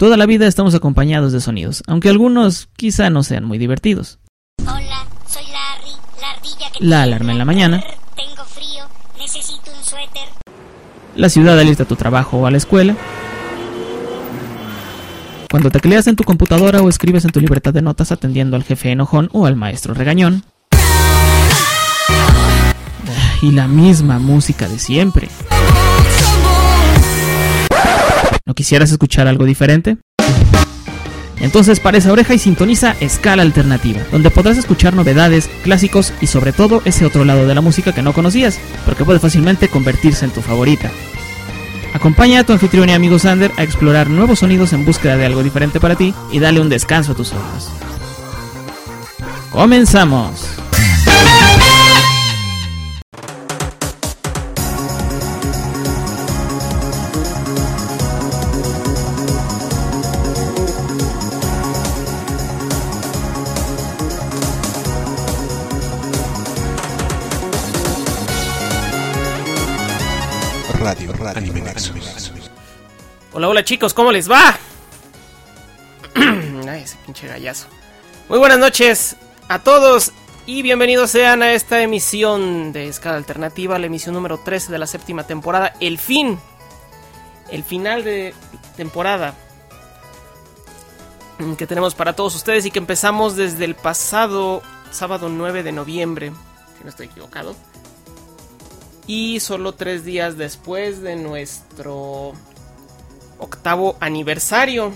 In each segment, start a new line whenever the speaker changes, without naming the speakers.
Toda la vida estamos acompañados de sonidos, aunque algunos quizá no sean muy divertidos.
Hola, soy Larry, la ardilla que...
La alarma en la mañana.
Tengo frío, necesito un suéter.
La ciudad al irte a tu trabajo o a la escuela. Cuando tecleas en tu computadora o escribes en tu libreta de notas atendiendo al jefe enojón o al maestro regañón. Y la misma música de siempre. ¿No quisieras escuchar algo diferente? Entonces para esa oreja y sintoniza Escala Alternativa, donde podrás escuchar novedades, clásicos y sobre todo ese otro lado de la música que no conocías, pero que puede fácilmente convertirse en tu favorita. Acompaña a tu anfitrión y amigo Sander a explorar nuevos sonidos en búsqueda de algo diferente para ti y dale un descanso a tus oídos. ¡Comenzamos!
Radio Anime Nexus.
Hola chicos, ¿cómo les va? Ay, ese pinche gallazo. Muy buenas noches a todos y bienvenidos sean a esta emisión de Escala Alternativa, la emisión número 13 de la séptima temporada. El final de temporada que tenemos para todos ustedes y que empezamos desde el pasado sábado 9 de noviembre, si no estoy equivocado. Y solo 3 días después de nuestro 8º aniversario.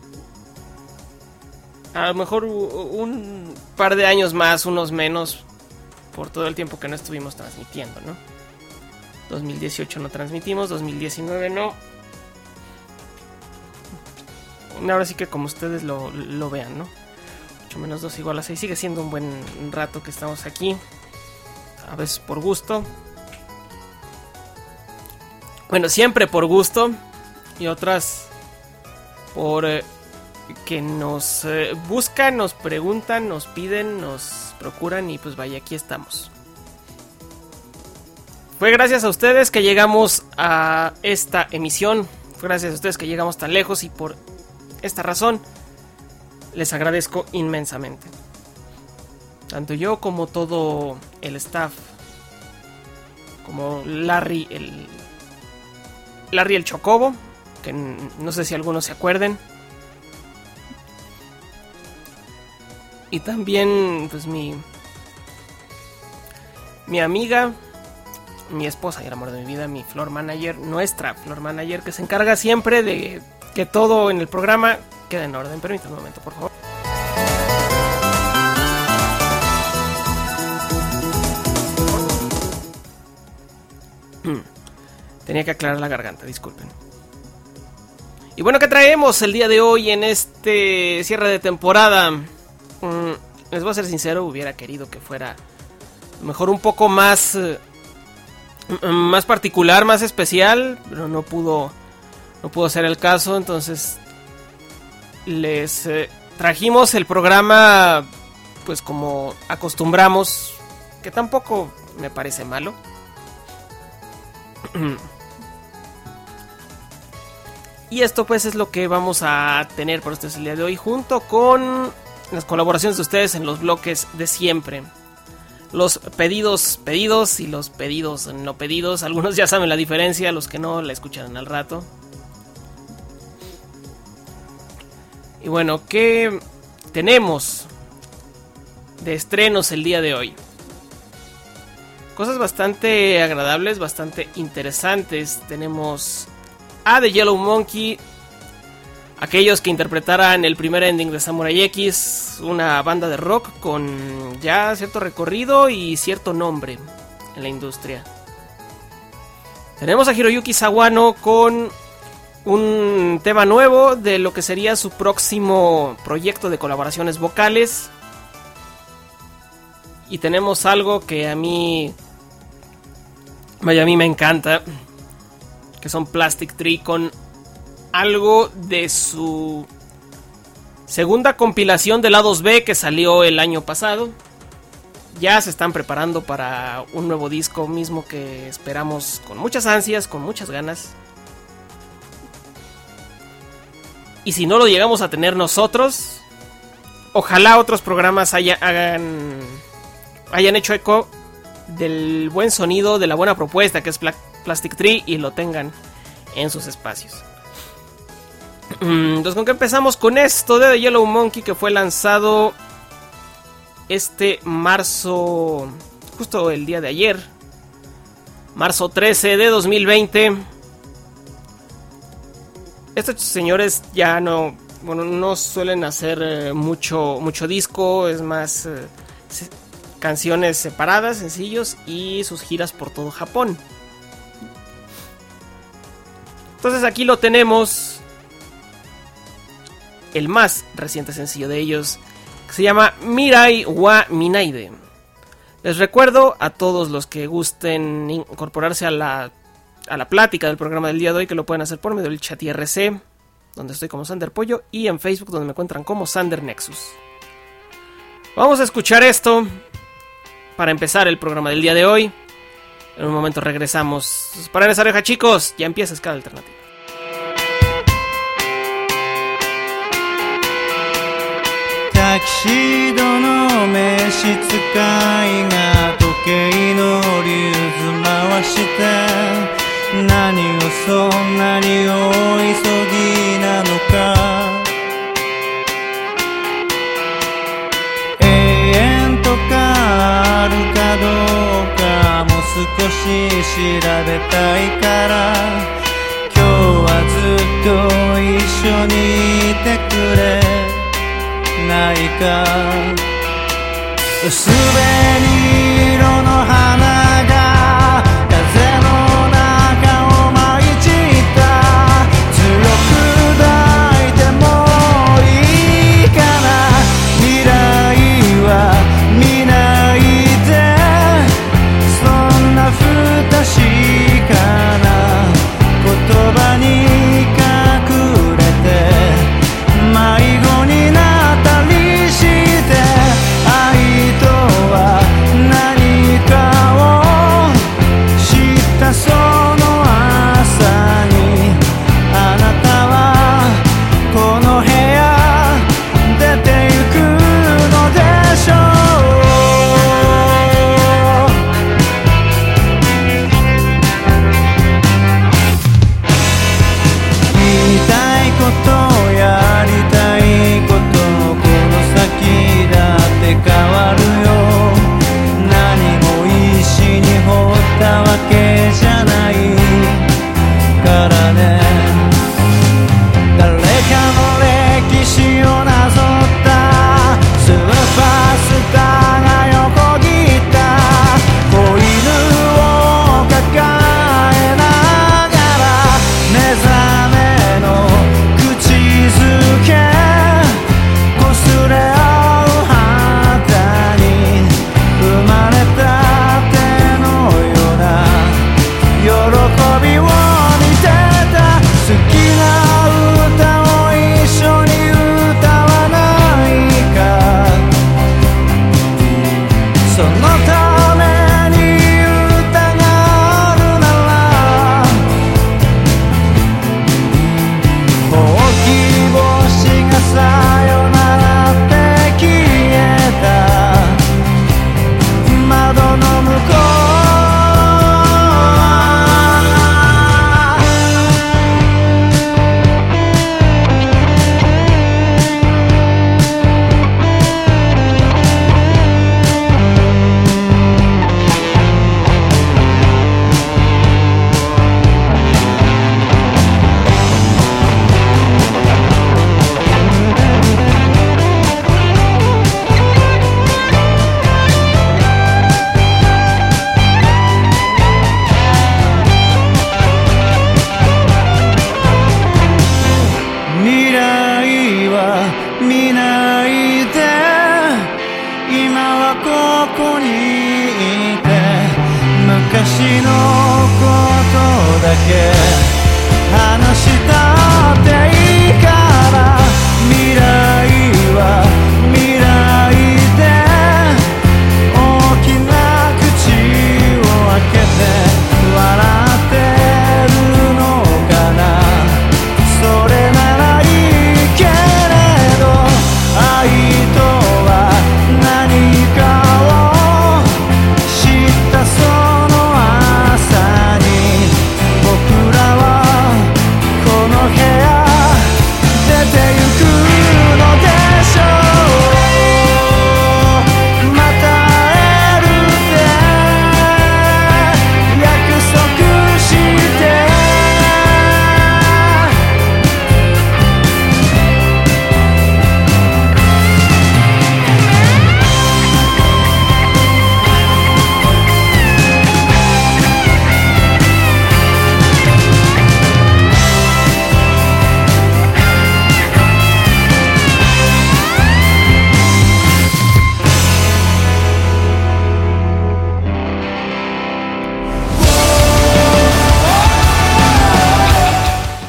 A lo mejor un par de años más, unos menos, por todo el tiempo que no estuvimos transmitiendo, ¿no? 2018 no transmitimos, 2019 no. Ahora sí que como ustedes lo vean, ¿no? 8 menos 2 igual a 6. Sigue siendo un buen rato que estamos aquí. A veces por gusto. Bueno, siempre por gusto y otras por que nos buscan, nos preguntan, nos piden, nos procuran y pues vaya, aquí estamos. Fue gracias a ustedes que llegamos a esta emisión, fue gracias a ustedes que llegamos tan lejos y por esta razón les agradezco inmensamente. Tanto yo como todo el staff, como Larry el Chocobo, que no sé si algunos se acuerden. Y también, pues, mi amiga, mi esposa y el amor de mi vida, mi floor manager, nuestra floor manager, que se encarga siempre de que todo en el programa quede en orden. Permítanme un momento, por favor. Tenía que aclarar la garganta, disculpen. Y bueno, ¿qué traemos el día de hoy en este cierre de temporada? Les voy a ser sincero, hubiera querido que fuera mejor un poco más particular, más especial, pero no pudo ser el caso. Entonces les trajimos el programa pues como acostumbramos, que tampoco me parece malo. Y esto pues es lo que vamos a tener para ustedes el día de hoy, junto con las colaboraciones de ustedes en los bloques de siempre. Los pedidos y los pedidos no pedidos. Algunos ya saben la diferencia, los que no la escucharán al rato. Y bueno, ¿qué tenemos de estrenos el día de hoy? Cosas bastante agradables, bastante interesantes. Tenemos a The Yellow Monkey, aquellos que interpretaran el primer ending de Samurai X, una banda de rock con ya cierto recorrido y cierto nombre en la industria. Tenemos a Hiroyuki Sawano con un tema nuevo de lo que sería su próximo proyecto de colaboraciones vocales. Y tenemos algo que a mí me encanta, que son Plastic Tree, con algo de su segunda compilación de lados B que salió el año pasado. Ya se están preparando para un nuevo disco, mismo que esperamos con muchas ansias, con muchas ganas. Y si no lo llegamos a tener nosotros, ojalá otros programas hayan hecho eco del buen sonido, de la buena propuesta que es Plastic Tree y lo tengan en sus espacios. Entonces, ¿con qué empezamos? Con esto de The Yellow Monkey, que fue lanzado este marzo, justo el día de ayer, marzo 13 de 2020. Estos señores ya no suelen hacer mucho disco, es más canciones separadas, sencillos y sus giras por todo Japón. Entonces aquí lo tenemos, el más reciente sencillo de ellos, que se llama Mirai wa Minaide. Les recuerdo a todos los que gusten incorporarse a la plática del programa del día de hoy, que lo pueden hacer por medio del chat IRC, donde estoy como Sander Pollo, y en Facebook, donde me encuentran como Sander Nexus. Vamos a escuchar esto para empezar el programa del día de hoy. En un momento regresamos. Paren esa oreja, chicos, ya empieza Escala Alternativa.
タキシードの召使いが時計のリューズ回して何をそんなに大急ぎなのか永遠とかあるかどうかも少し調べたいから今日はずっと一緒にいてくれないか薄紅色の花が風の中を舞い散った強く抱いてもいいかな未来は見ないでそんな不確かな言葉に隠れて迷子になったりして愛とは何かを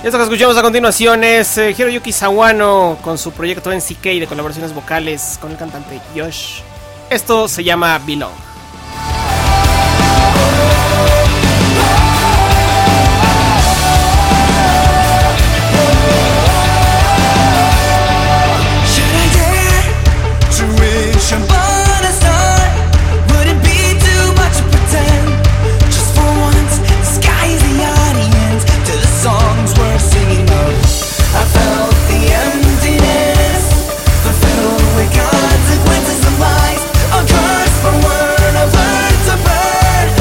Esto que escuchamos a continuación es Hiroyuki Sawano con su proyecto NCK de colaboraciones vocales con el cantante Yosh. Esto se llama Belong.
Consequences of lies, a curse for word of words to burn.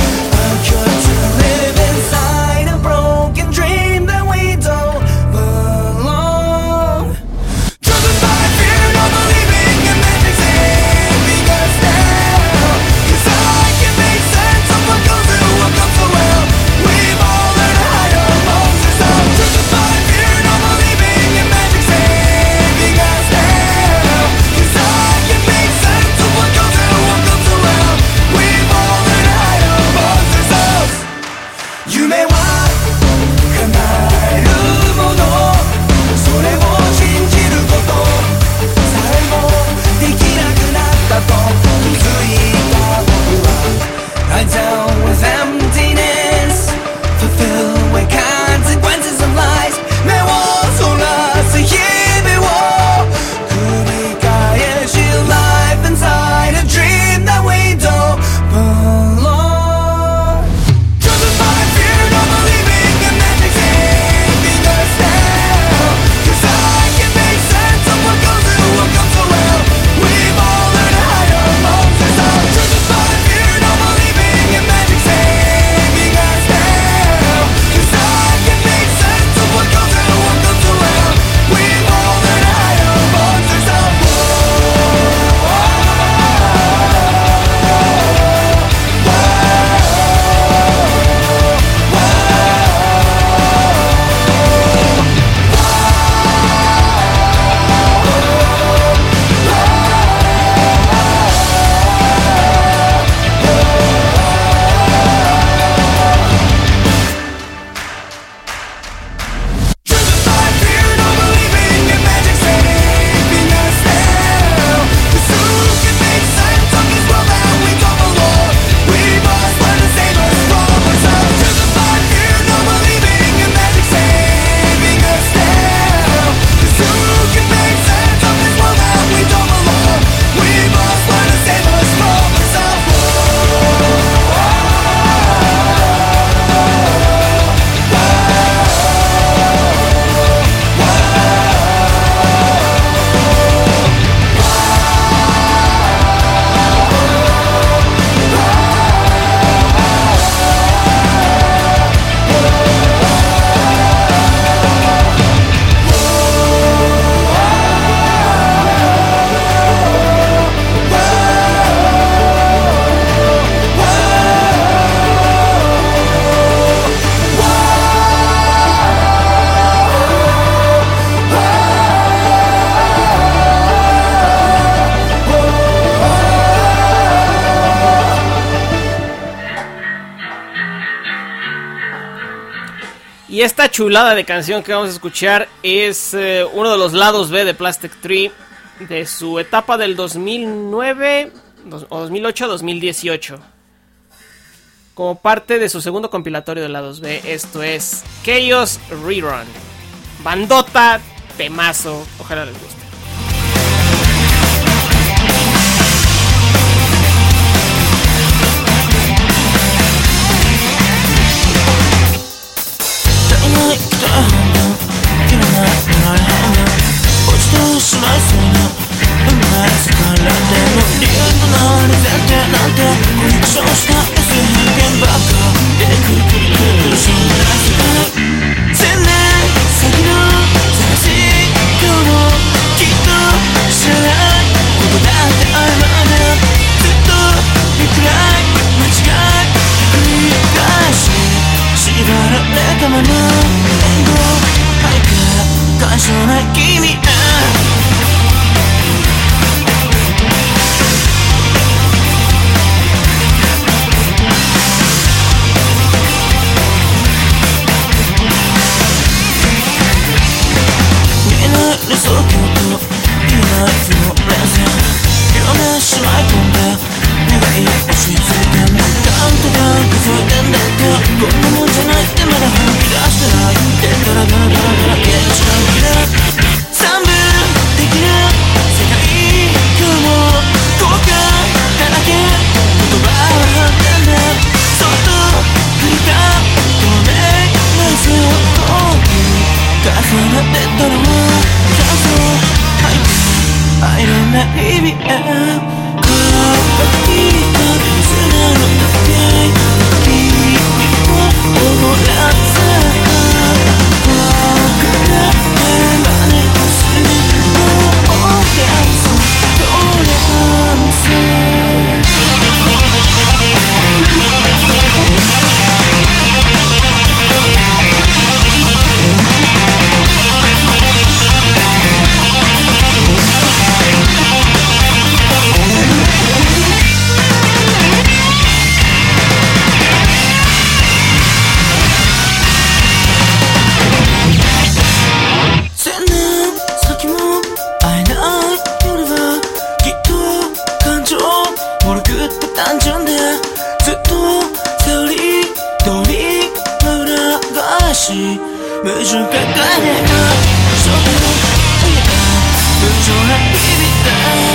Y esta chulada de canción que vamos a escuchar es uno de los lados B de Plastic Tree de su etapa del 2009 o 2008 a 2018. Como parte de su segundo compilatorio de lados B, esto es Chaos Rerun. Bandota, temazo, ojalá les guste.
し矛盾抱えるその矛盾な日々だ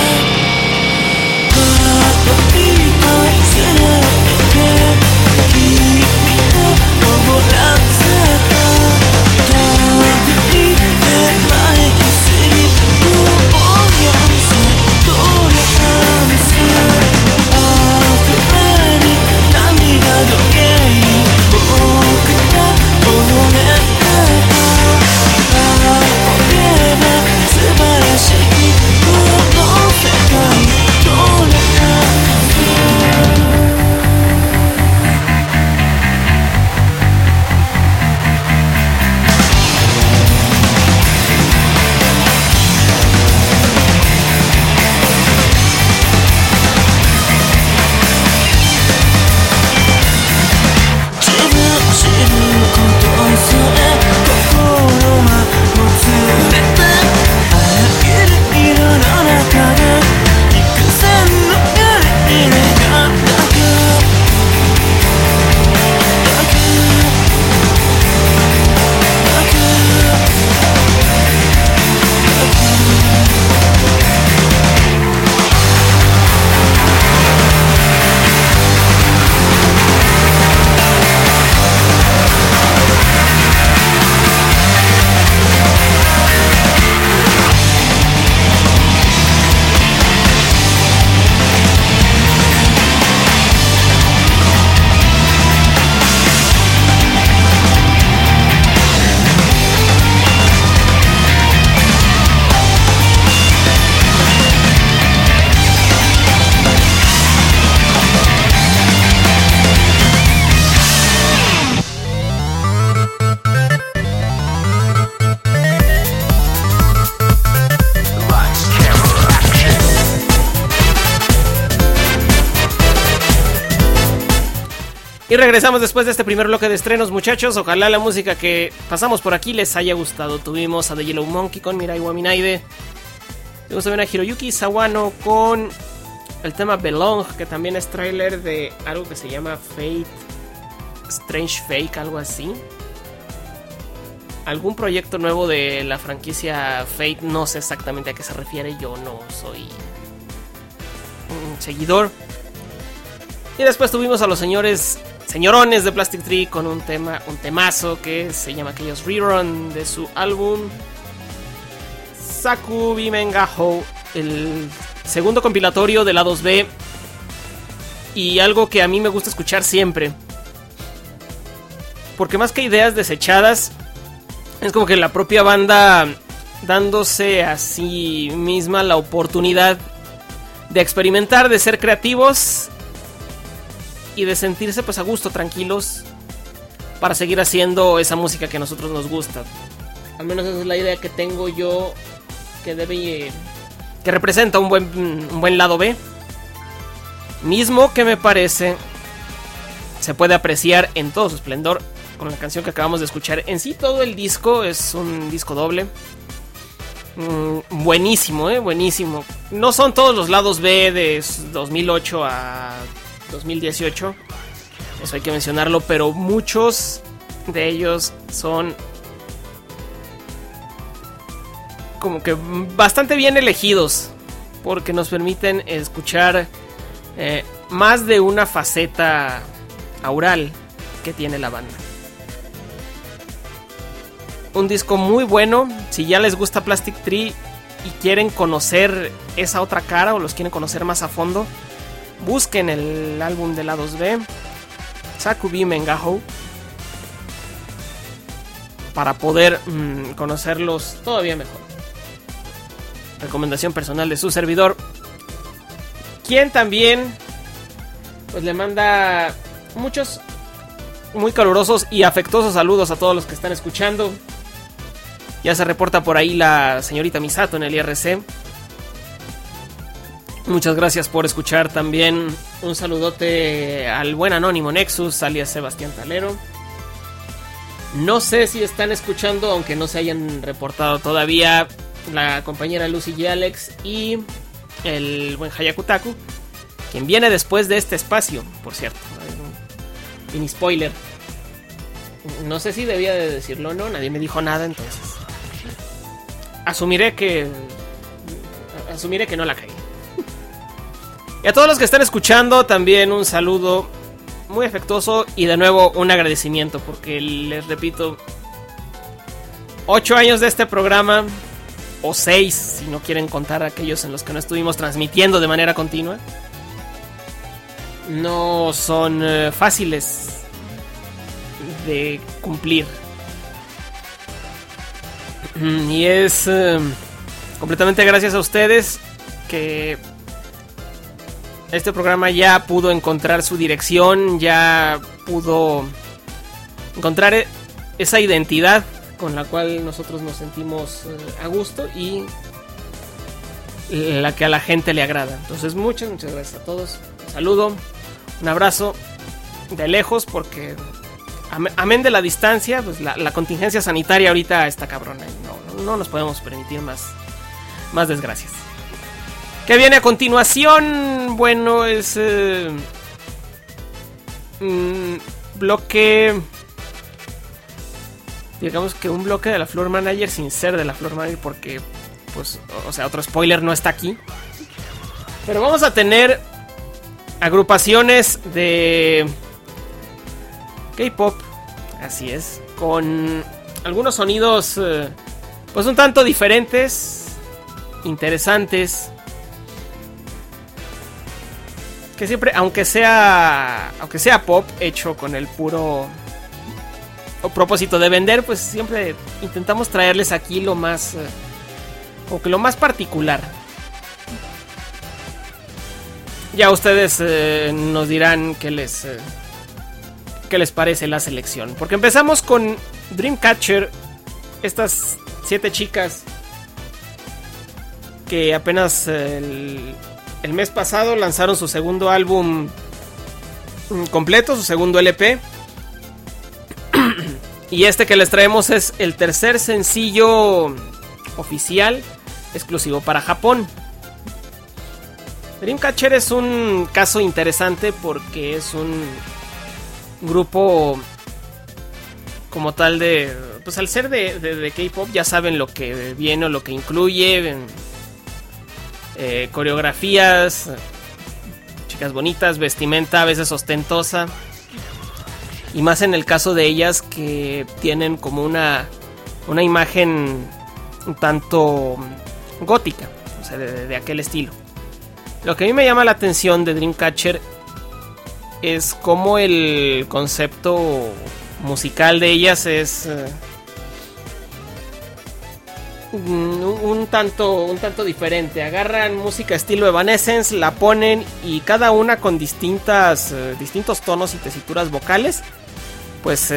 カードに愛せないで君の登らせたたぐりで前に過ぎるもやせトレランス溢れる涙の原因僕が溺れた青けば素晴らしいこの世界トレランス
Y regresamos después de este primer bloque de estrenos, muchachos. Ojalá la música que pasamos por aquí les haya gustado. Tuvimos a The Yellow Monkey con Mirai wa Minaide. Tuvimos también a Hiroyuki Sawano con el tema Belong, que también es tráiler de algo que se llama Fate, Strange Fake, algo así. Algún proyecto nuevo de la franquicia Fate, no sé exactamente a qué se refiere, yo no soy un seguidor. Y después tuvimos a los señorones de Plastic Tree con un temazo que se llama Chaos Rerun de su álbum Saku Bimengaho, el segundo compilatorio de la 2B, y algo que a mí me gusta escuchar siempre, porque más que ideas desechadas, es como que la propia banda dándose a sí misma la oportunidad de experimentar, de ser creativos y de sentirse pues a gusto, tranquilos, para seguir haciendo esa música que a nosotros nos gusta. Al menos esa es la idea que tengo yo, que representa un buen lado B, mismo que me parece se puede apreciar en todo su esplendor con la canción que acabamos de escuchar. En sí todo el disco es un disco doble, buenísimo, buenísimo. No son todos los lados B de 2008 a 2018, eso hay que mencionarlo, pero muchos de ellos son como que bastante bien elegidos, porque nos permiten escuchar más de una faceta aural que tiene la banda. Un disco muy bueno. Si ya les gusta Plastic Tree y quieren conocer esa otra cara, o los quieren conocer más a fondo, busquen el álbum de la 2B, Saku Bimengaho, para poder conocerlos todavía mejor. Recomendación personal de su servidor, quien también pues le manda muchos muy calurosos y afectuosos saludos a todos los que están escuchando. Ya se reporta por ahí la señorita Misato en el IRC. Muchas gracias por escuchar también. Un saludote al buen Anónimo Nexus, alias Sebastián Talero. No sé si están escuchando, aunque no se hayan reportado todavía, la compañera Lucy y Alex y el buen Hayakutaku, quien viene después de este espacio, por cierto. Mini spoiler. No sé si debía de decirlo o no, nadie me dijo nada, entonces asumiré que no la cagué. Y a todos los que están escuchando también un saludo muy afectuoso y de nuevo un agradecimiento, porque les repito, 8 años de este programa, o 6 si no quieren contar aquellos en los que no estuvimos transmitiendo de manera continua, no son fáciles de cumplir. Y es completamente gracias a ustedes que este programa ya pudo encontrar su dirección, ya pudo encontrar esa identidad con la cual nosotros nos sentimos a gusto y la que a la gente le agrada. Entonces muchas gracias a todos. Un saludo, un abrazo de lejos, porque amén de la distancia, pues la contingencia sanitaria ahorita está cabrona y no nos podemos permitir más desgracias. ¿Qué viene a continuación? Bueno, es bloque, digamos que un bloque de la Floor Manager sin ser de la Floor Manager, porque pues, o sea, otro spoiler, no está aquí. Pero vamos a tener agrupaciones de K-pop, así es, con algunos sonidos pues un tanto diferentes, interesantes, que siempre, aunque sea pop hecho con el puro propósito de vender, pues siempre intentamos traerles aquí lo más lo más particular. Ya ustedes nos dirán qué les parece la selección, porque empezamos con Dreamcatcher, estas 7 chicas que apenas el mes pasado lanzaron su segundo álbum completo, su segundo LP. Y este que les traemos es el tercer sencillo oficial exclusivo para Japón. Dreamcatcher es un caso interesante porque es un grupo como tal de, pues al ser de K-pop ya saben lo que viene o lo que incluye. Coreografías, chicas bonitas, vestimenta a veces ostentosa, y más en el caso de ellas que tienen como una imagen un tanto gótica, o sea, de aquel estilo. Lo que a mí me llama la atención de Dreamcatcher es cómo el concepto musical de ellas es un tanto diferente. Agarran música estilo Evanescence, la ponen y cada una con distintos tonos y tesituras vocales, pues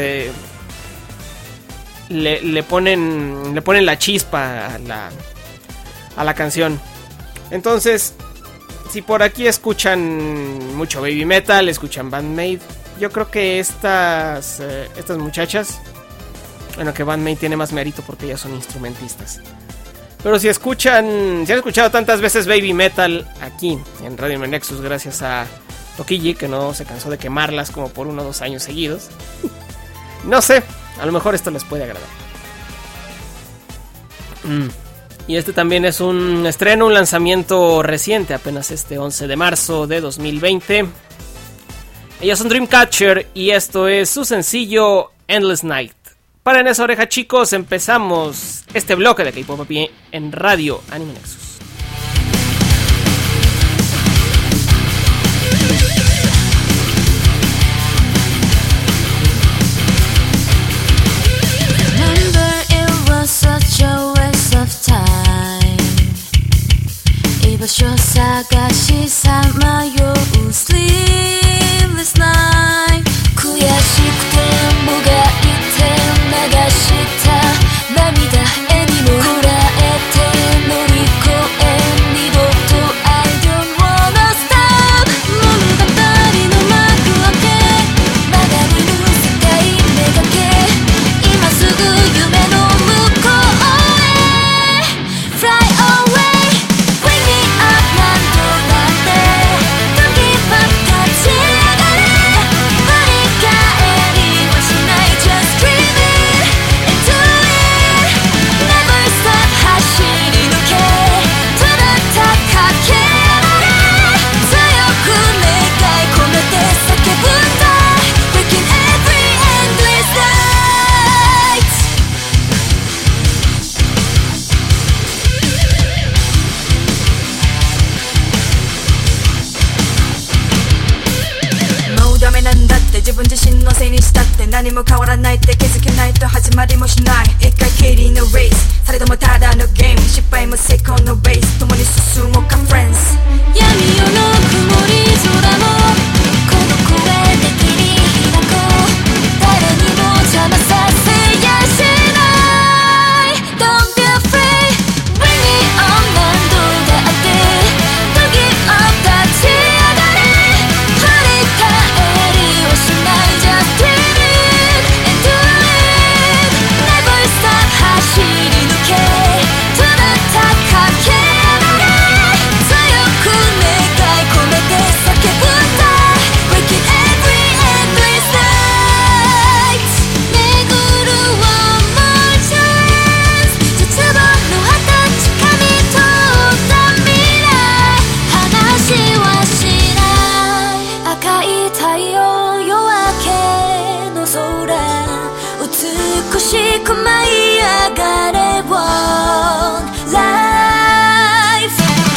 le ponen la chispa a la canción. Entonces, si por aquí escuchan mucho baby metal, escuchan Band-Maid, yo creo que estas muchachas, bueno, que Band-Maid tiene más mérito porque ellas son instrumentistas, pero si han escuchado tantas veces baby metal aquí en Radio Anime Nexus, gracias a Tokiji, que no se cansó de quemarlas como por 1 o 2 años seguidos, no sé, a lo mejor esto les puede agradar. Y este también es un estreno, un lanzamiento reciente, apenas este 11 de marzo de 2020. Ellas son Dreamcatcher y esto es su sencillo Endless Night. Paren esa oreja, chicos, empezamos este bloque de K-Pop aquí en Radio Anime Nexus.
Such a waste of time. 居場所探しさまよう Sleepless night. 悔しくてもがいて流した涙絵にもこらえて乗り越え二度と I don't wanna stop. 物語の幕開け曲がりる世界めがけ今すぐ夢の「 하지 말이 멋이 나이 이깔 길이 no race 살이도 못하다 no game失敗も成功no race共に進もうか friends 闇夜の曇り空もこの声で切り開こう誰にも邪魔させやしない Don't be afraid Bring it on 何度だって Don't give up 立ち上がれ振り返りをしない Just dream it and do it Never stop 走り抜けただ高け上がれ強く願い込めて叫ぶんだ Breaking every endless night 巡る one more chance 絶望の果て掴み取った未来話はしない赤い太陽夜明けの空美しく舞い上がれ One life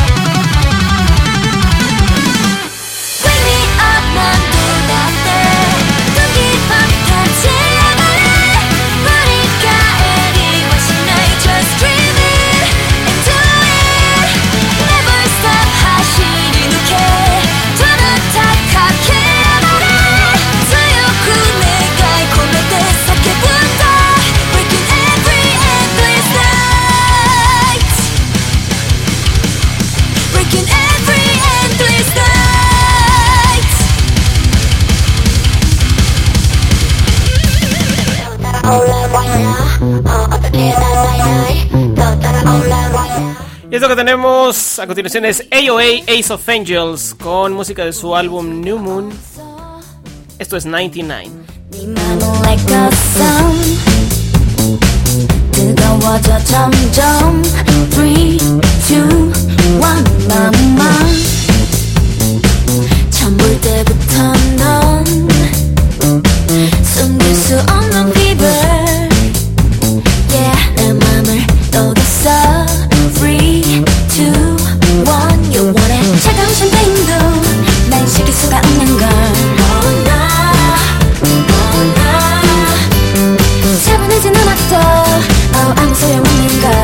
Bring me up 何度だって Don't give up 立ち上がれ振り返りはしない Just dream it and do it Never stop 走り抜けただ高け上がれ強く願い込めて叫ぶんだ Breaking every endless night Breaking every endless night
Y esto que tenemos a continuación es AOA Ace of Angels con música de su álbum New Moon. Esto es 99.
네 맘은 like a sun 뜨거워져 점점 3, 2, 1 맘만 처음 볼 때부터 넌 숨길 수 없는 fever Yeah 내 맘을 녹였어 3, 2, 1 영원해 차가운 샴페인도 날 식힐 수가 없는 걸 차분해진 음악도 아무 소용없는 걸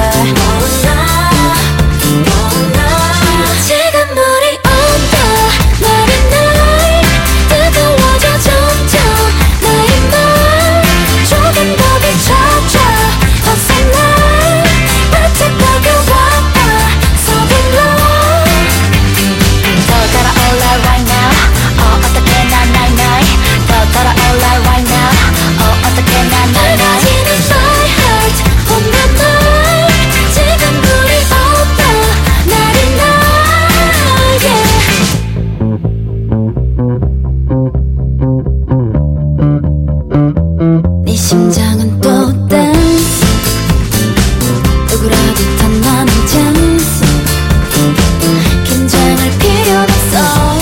지금 물이 온다 나린 날 뜨거워져 점점 나의 말 조금 더 비춰줘 어서 날 바짝하게 와봐 So in love 더 따라올라 right now 어떻게 난 나이 나이 더 따라올라 right now 어떻게 난 나이 나이 my heart on my mind 지금 불이 온다 나린 날 yeah 네 심장은 또 dance 누구라도 탐나는 chance 긴장할 필요 없어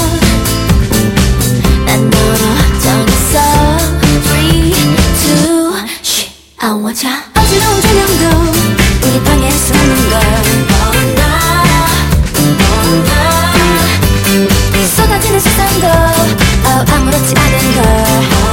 난 너로 정했어 3, 2, 쉬 아워져 어지러운 조명도 우리 방에 수놓는 걸 쏟아지는 세상도 아무렇지 않은 걸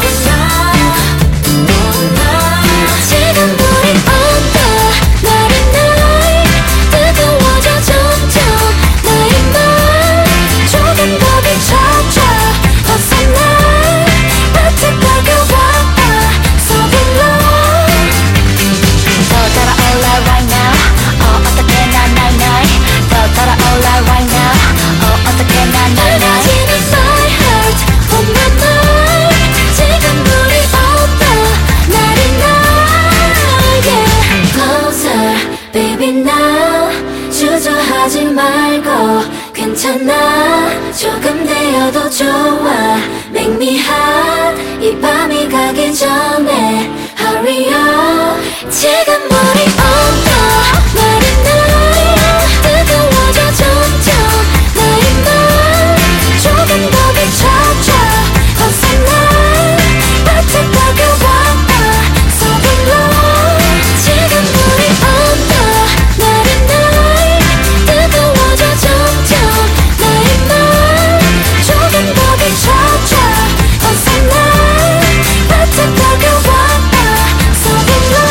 지금 불이 온다 나린 날 뜨거워져 점점 나의 말 조금 더 비춰줘 어서 날 바짝하게 와봐 So in love 더 따라올라 right now 어떻게 난 나이 나이 더 따라올라 right now 어떻게 난 나이 나이 뜨거워지는 my heart on my mind 지금 불이 온다 나린 날 yeah Closer baby now 주저하지 말고 괜찮아 조금 되어도 좋아 Make me hot 이 밤이 가기 전에 Hurry up 지금 물이 온다 나린 날 뜨거워져 점점 나의 말 조금 더 비춰줘 어서 날 바짝하게 와봐 So in love 지금 물이 온다 나린 날 뜨거워져 점점 나의 말 조금 더 비춰줘 어서 날 바짝하게 와봐 So in love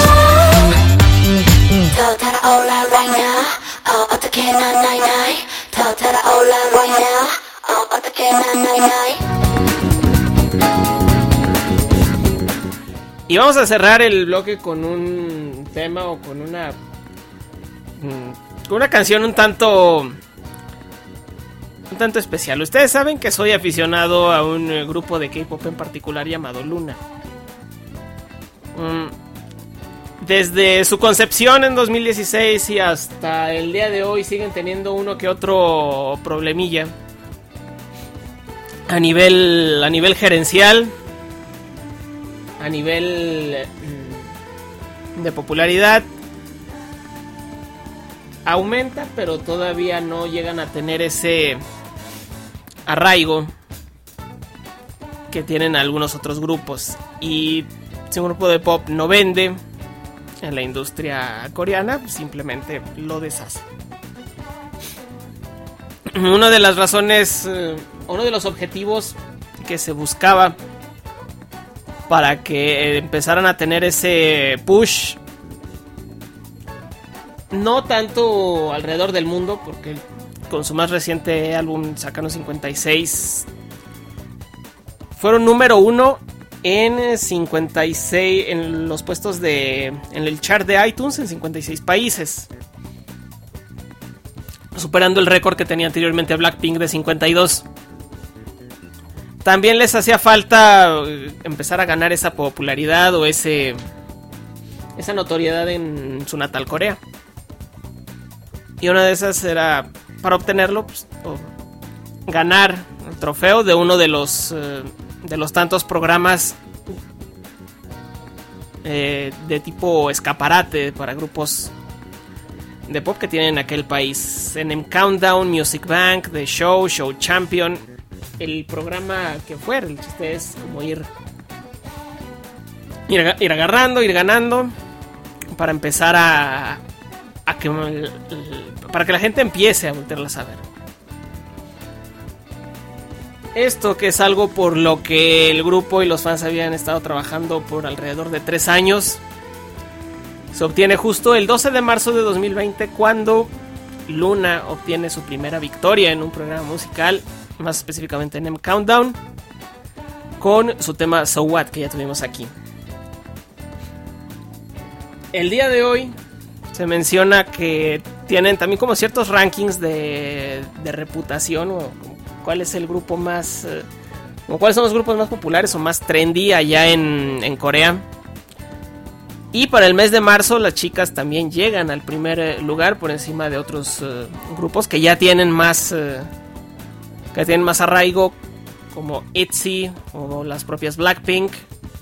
달아올라 right now 어떻게 나이
Y vamos a cerrar el bloque con un tema o con una canción un tanto especial. Ustedes saben que soy aficionado a un grupo de K-pop en particular llamado Luna. Desde su concepción en 2016 y hasta el día de hoy siguen teniendo uno que otro problemilla a nivel gerencial, a nivel de popularidad. Aumenta, pero todavía no llegan a tener ese arraigo que tienen algunos otros grupos. Y si un grupo de pop no vende en la industria coreana, simplemente lo deshace. Una de las razones, uno de los objetivos que se buscaba para que empezaran a tener ese push, no tanto alrededor del mundo, porque con su más reciente álbum sacaron 56, fueron número 1 en 56 en los puestos en el chart de iTunes en 56 países, superando el récord que tenía anteriormente Blackpink de 52. También les hacía falta empezar a ganar esa popularidad o esa notoriedad en su natal Corea. Y una de esas era, para obtenerlo, pues, ganar el trofeo de uno de los tantos programas de tipo escaparate para grupos de pop que tienen en aquel país. En M Countdown, Music Bank, The Show, Show Champion, el programa que fuera. El chiste es como ir agarrando, ir ganando, para empezar para que la gente empiece a voltearlas a ver. Esto, que es algo por lo que el grupo y los fans habían estado trabajando por alrededor de 3 años, se obtiene justo el 12 de marzo de 2020, cuando Luna obtiene su primera victoria en un programa musical, más específicamente en M Countdown, con su tema So What, que ya tuvimos aquí. El día de hoy se menciona que tienen también como ciertos rankings de reputación, o cuál es el grupo más, o cuáles son los grupos más populares o más trendy allá en Corea. Y para el mes de marzo las chicas también llegan al primer lugar, por encima de otros grupos que ya tienen más arraigo, como ITZY o las propias Blackpink.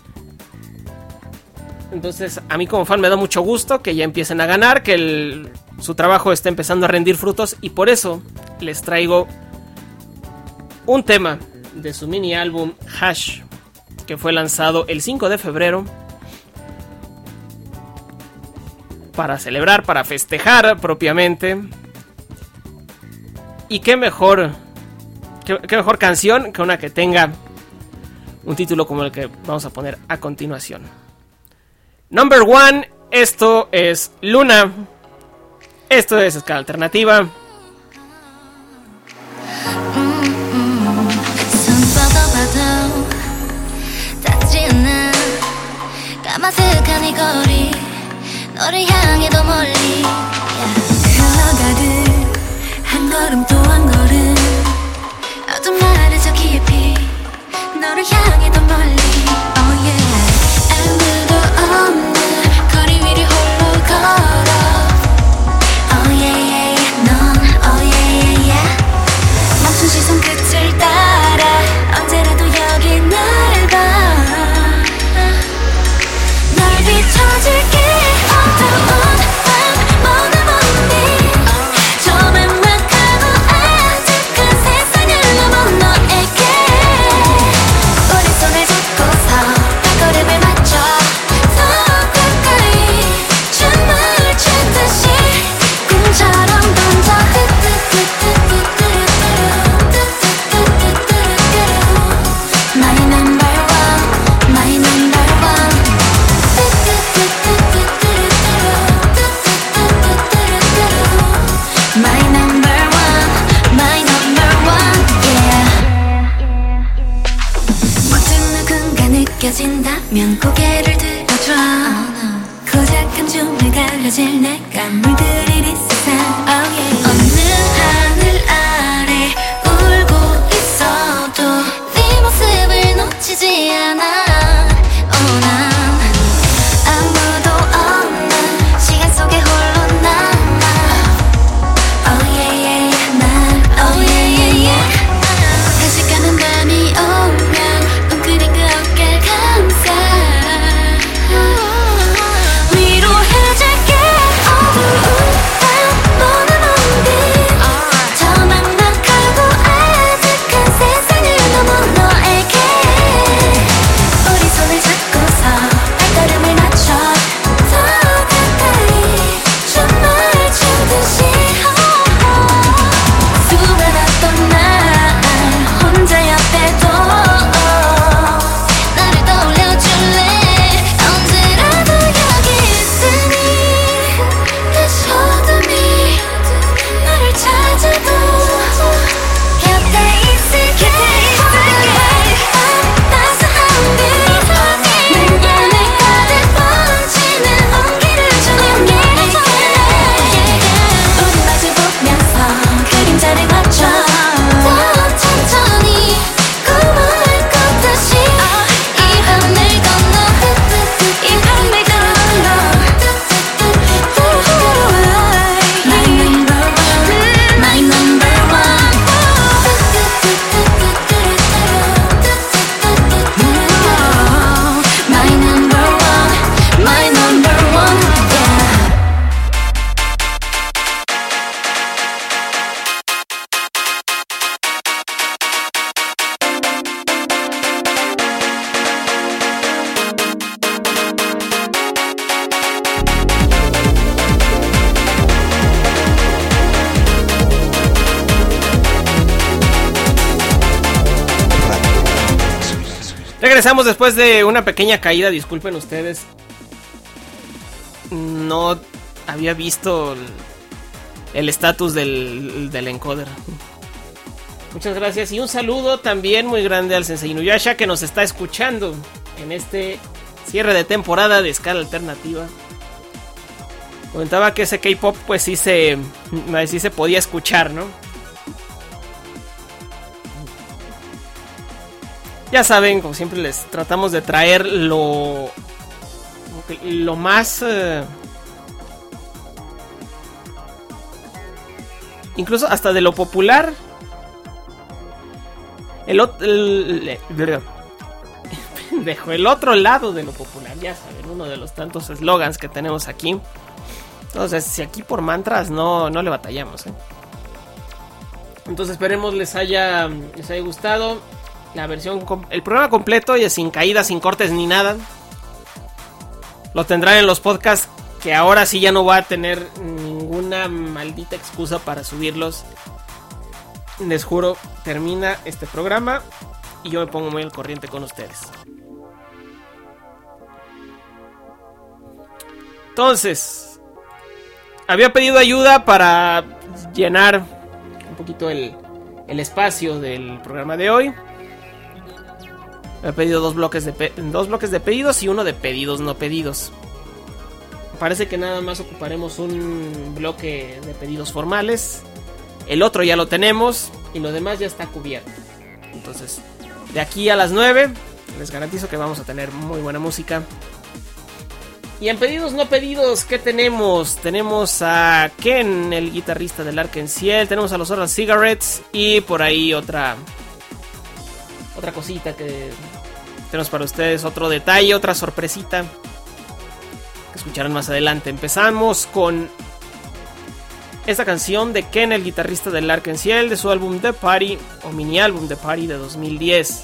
Entonces, a mí como fan me da mucho gusto que ya empiecen a ganar, que su trabajo está empezando a rendir frutos, y por eso les traigo un tema de su mini álbum Hash, que fue lanzado el 5 de febrero para celebrar, para festejar propiamente. Y qué mejor canción que una que tenga un título como el que vamos a poner a continuación. Number 1, esto es Luna. Esto es Escala Alternativa.
Go 떨려질 내가 물들일 이상 어느 하늘 아래 울고 있어도 네 모습을 놓치지 않아 난 아무도 없는 시간 속에 홀로 남아 Oh yeah yeah 난 Oh yeah yeah yeah 다시 가는 밤이 오면 웅크린 그 어깨를 감싸 위로해줄게 어두운 밤 너는 어디 저 막막하고 아득한 세상을 넘어 너에게 우리 손을 잡고서 발걸음을 맞춰 더 가까이 춤을 추듯이 수많았던 날 혼자 옆에도 나를 떠올려줄래 언제라도 여기 있으니 다시 어둠이 나를 찾아도 곁에 있을게 따스한 빛 내 안에 가득 번지는 온기를 주는 너에게 우리 마주보면서 그림자를 맞춰 더 천천히 꿈을 꿨듯이 이 하늘 건너 이 하늘 건너 My number one My number one My number one My number one yeah.
Regresamos después de una pequeña caída, disculpen ustedes. No había visto el estatus del encoder. Muchas gracias y un saludo también muy grande al Sensei Inuyasha que nos está escuchando en este cierre de temporada de Escala Alternativa. Comentaba que ese K-pop pues sí se podía escuchar, ¿no? Ya saben, como siempre les tratamos de traer lo más... incluso hasta de lo popular. El otro lado de lo popular, ya saben, uno de los tantos eslogans que tenemos aquí. Entonces, si aquí por mantras no le batallamos, ¿eh? Entonces esperemos les haya gustado la versión, el programa completo y sin caídas, sin cortes ni nada. Lo tendrán en los podcasts, que ahora sí ya no va a tener ninguna maldita excusa para subirlos. Les juro, termina este programa y yo me pongo muy al corriente con ustedes. Entonces, había pedido ayuda para llenar un poquito el espacio del programa de hoy. He pedido dos bloques de pedidos y uno de pedidos no pedidos. Parece que nada más ocuparemos un bloque de pedidos formales. El otro ya lo tenemos y lo demás ya está cubierto. Entonces, de aquí a las 9 les garantizo que vamos a tener muy buena música. Y en pedidos no pedidos, ¿qué tenemos? Tenemos a Ken, el guitarrista del Arc-en-Ciel. Tenemos a los Oral Cigarettes y por ahí otra cosita que tenemos para ustedes, otro detalle, otra sorpresita que escucharán más adelante. Empezamos con esta canción de Ken, el guitarrista del Arc-en-Ciel, de su álbum The Party, o mini álbum The Party de 2010.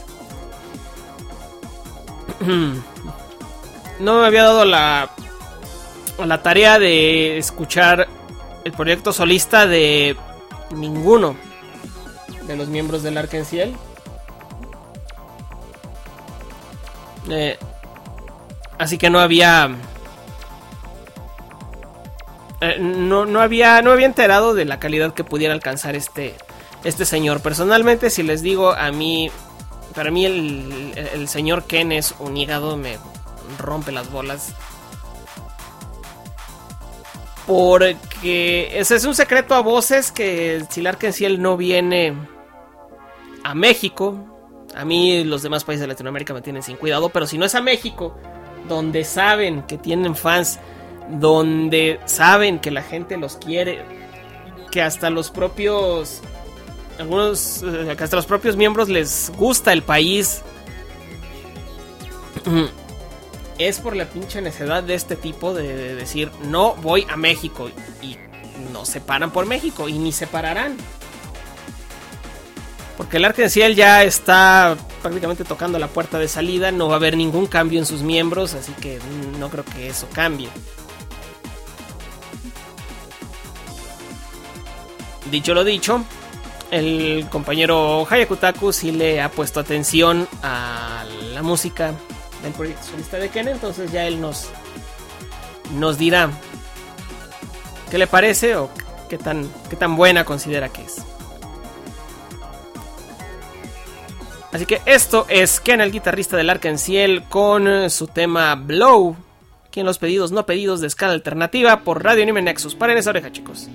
No me había dado la tarea de escuchar el proyecto solista de ninguno de los miembros del Arc-en-Ciel. Así que no había enterado de la calidad que pudiera alcanzar este señor. Personalmente, si les digo, para mí el señor Ken es un hígado, me rompe las bolas. Porque ese es un secreto a voces que si el Arc-en-Ciel no viene a México, a mí los demás países de Latinoamérica me tienen sin cuidado, pero si no es a México, donde saben que tienen fans, donde saben que la gente los quiere, que hasta los propios que hasta los propios miembros les gusta el país, es por la pinche necedad de este tipo de decir no voy a México, y no se paran por México y ni se pararán, porque el Arc-en-Ciel ya está prácticamente tocando la puerta de salida, no va a haber ningún cambio en sus miembros, así que no creo que eso cambie. Dicho lo dicho, el compañero Hayakutaku sí le ha puesto atención a la música del proyecto solista de Ken, entonces ya él nos dirá qué le parece o qué tan buena considera que es. Así que esto es Ken, el guitarrista del Arc-en-Ciel, con su tema Blow, aquí en los pedidos no pedidos de Escala Alternativa por Radio Anime Nexus. Paren esa oreja, chicos.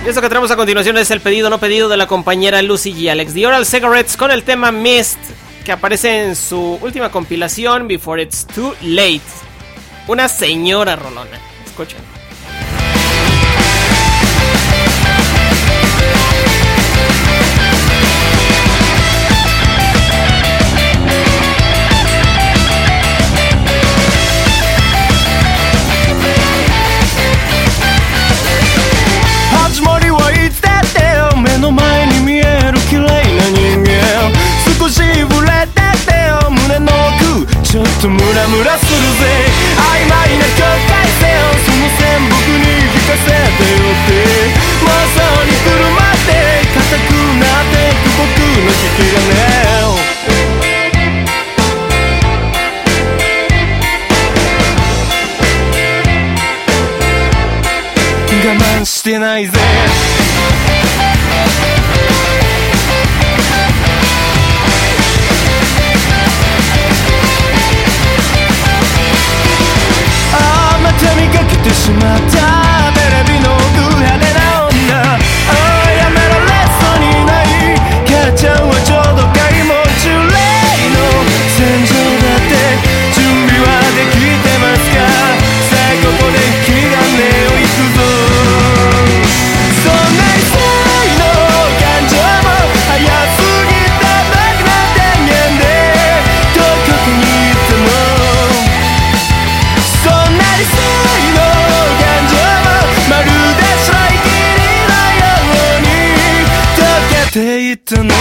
Y esto que tenemos a continuación es el pedido no pedido de la compañera Lucy y Alex, The Oral Cigarettes, con el tema Mist, que aparece en su última compilación, Before It's Too Late. Una señora rolona. Escuchen.
ちょっとムラムラするぜ曖昧な境界線その線僕に聞かせてよってまさに車って固くなってく僕の引き金我慢してないぜ見かけてしまったテレビの奥派手な女やめられそうにない母ちゃんはちょうど買い物中例の戦場だって準備はできてますかさあここで気がねを行くぞそんなに才能感情も早すぎたバカな電源でどこかに行ってもそんなに才能感情もまるで白い霧のように溶けていったの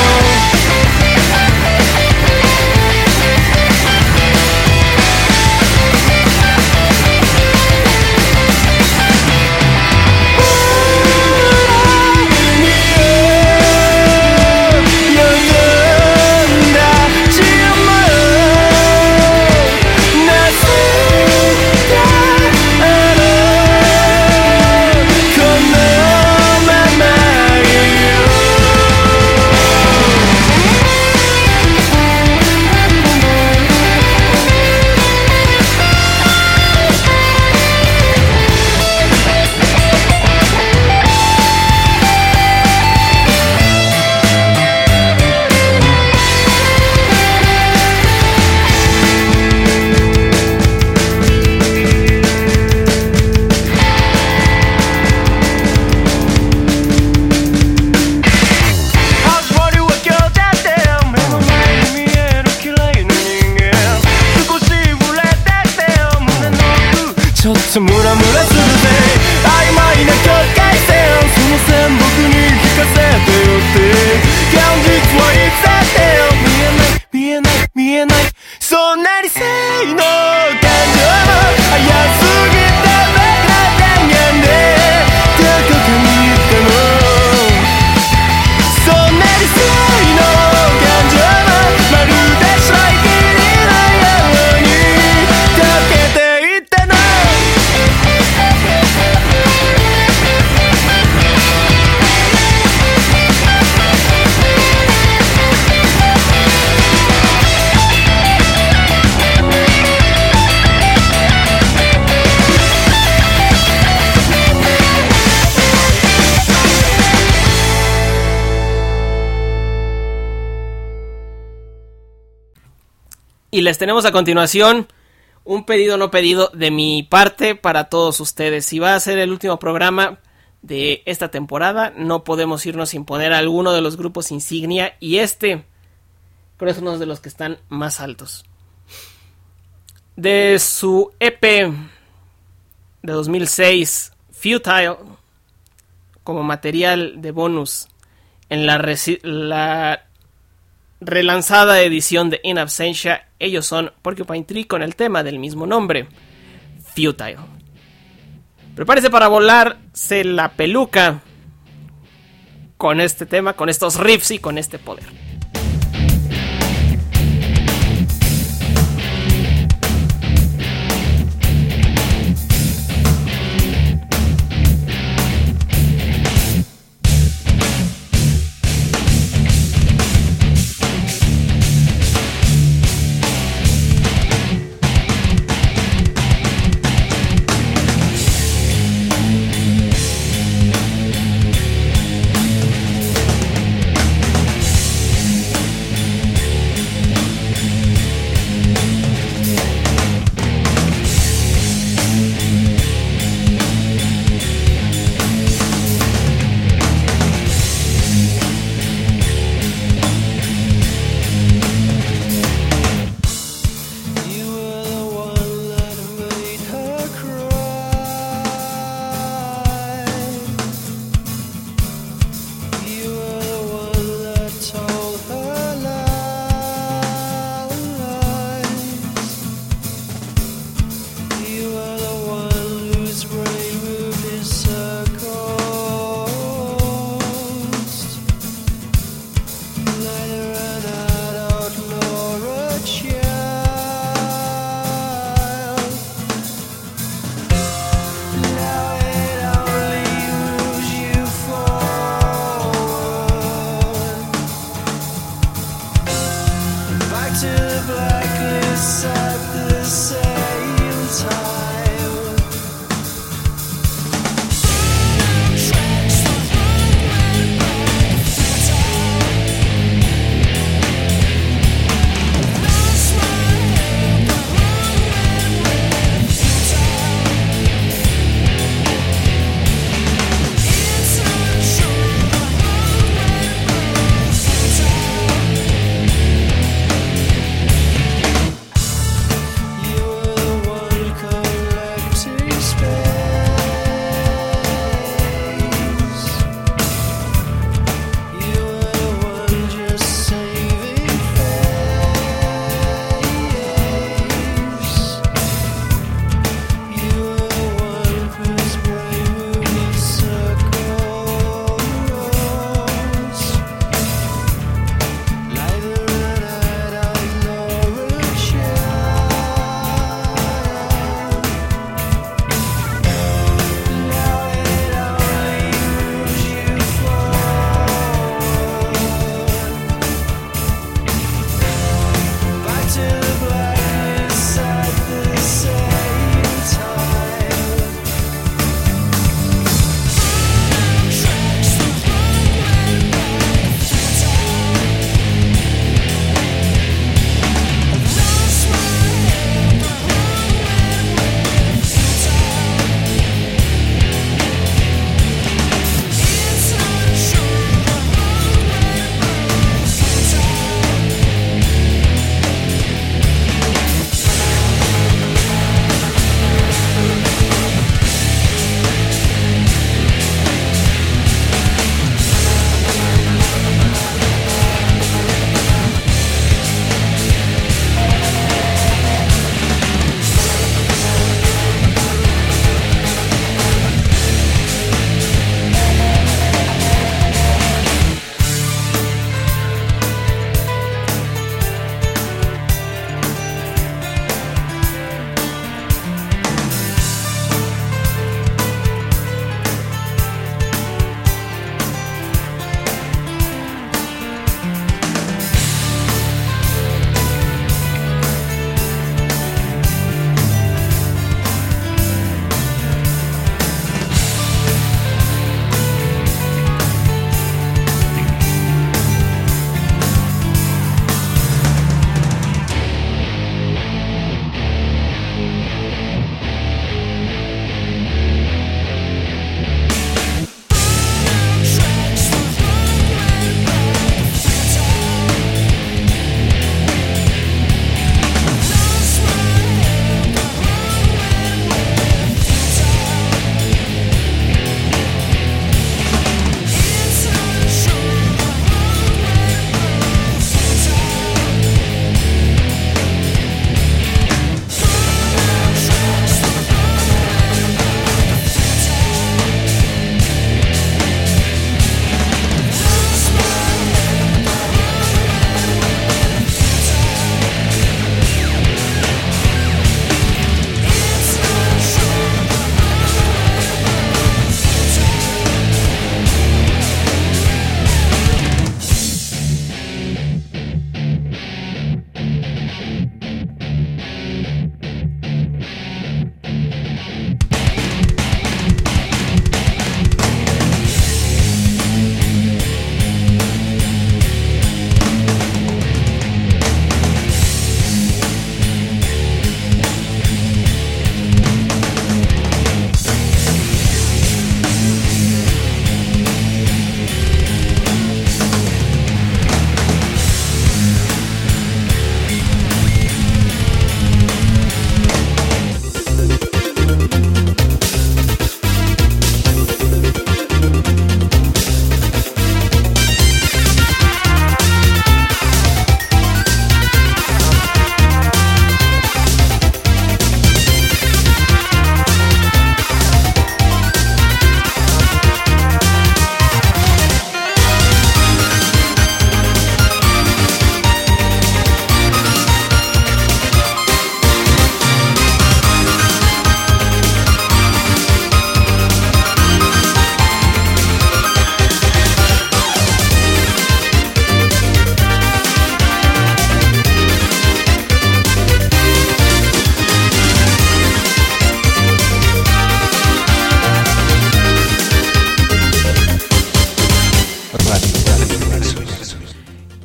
ムラムラするぜ曖昧な境界線その線僕に聞かせてよって現実はいつだって見えない見えない見えないそんなに才能感情も早すぎたバカな電源でどこかに行ってもそんなに才能感情もまるで白い霧のように溶けていったの
Y les tenemos a continuación un pedido no pedido de mi parte para todos ustedes. Si va a ser el último programa de esta temporada, no podemos irnos sin poner a alguno de los grupos insignia. Y este creo es uno de los que están más altos. De su EP de 2006, Futile, como material de bonus en la relanzada edición de In Absentia, ellos son Porcupine Tree con el tema del mismo nombre, Futile. Prepárese para volarse la peluca con este tema, con estos riffs y con este poder.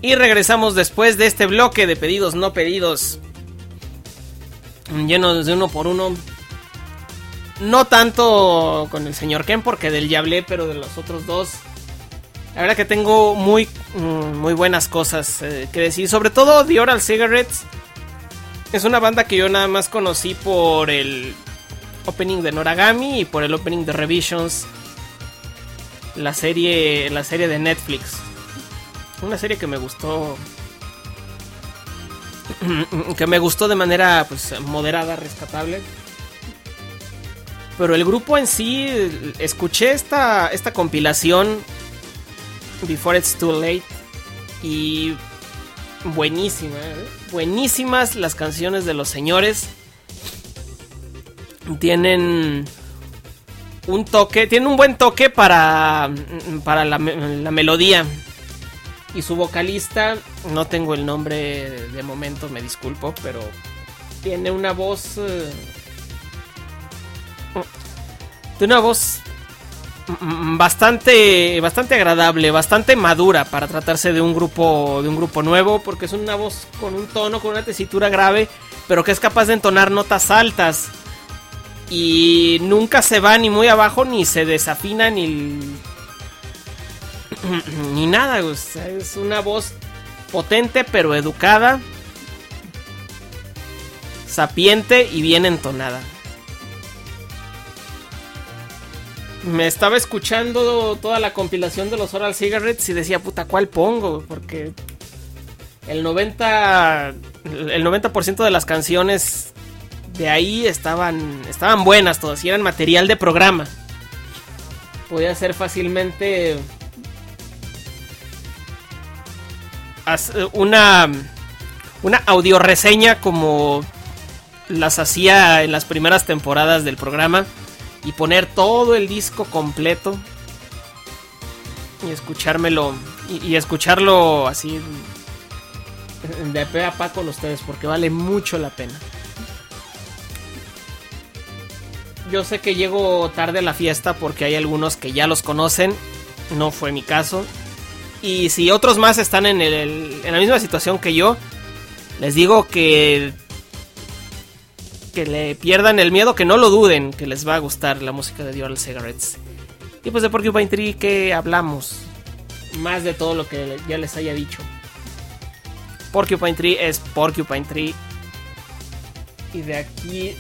Y regresamos después de este bloque de pedidos no pedidos, llenos de uno por uno. No tanto con el señor Ken, porque del ya hablé, pero de los otros dos, la verdad que tengo muy buenas cosas que decir. Sobre todo The Oral Cigarettes. Es una banda que yo nada más conocí por el opening de Noragami y por el opening de Revisions, la serie de Netflix. Una serie que me gustó de manera pues moderada, rescatable. Pero el grupo en sí, escuché esta compilación Before It's Too Late y buenísima, buenísimas las canciones de los señores. Tienen un buen toque para la melodía. Y su vocalista, no tengo el nombre de momento, me disculpo, pero tiene una voz bastante agradable, bastante madura para tratarse de un grupo nuevo, porque es una voz con un tono, con una tesitura grave, pero que es capaz de entonar notas altas y nunca se va ni muy abajo ni se desafina ni nada. O sea, es una voz potente pero educada, sapiente y bien entonada. Me estaba escuchando toda la compilación de los Oral Cigarettes y decía, puta, ¿cuál pongo? Porque el 90% de las canciones de ahí estaban buenas todas y eran material de programa. Podía ser fácilmente una audioreseña como las hacía en las primeras temporadas del programa y poner todo el disco completo y escuchármelo y escucharlo así de pe a pa con ustedes, porque vale mucho la pena. Yo sé que llego tarde a la fiesta porque hay algunos que ya los conocen, no fue mi caso. Y si otros más están en la misma situación que yo, les digo que le pierdan el miedo, que no lo duden, que les va a gustar la música de The Oral Cigarettes. Y pues de Porcupine Tree, ¿qué hablamos? Más de todo lo que ya les haya dicho. Porcupine Tree es Porcupine Tree. Y de aquí...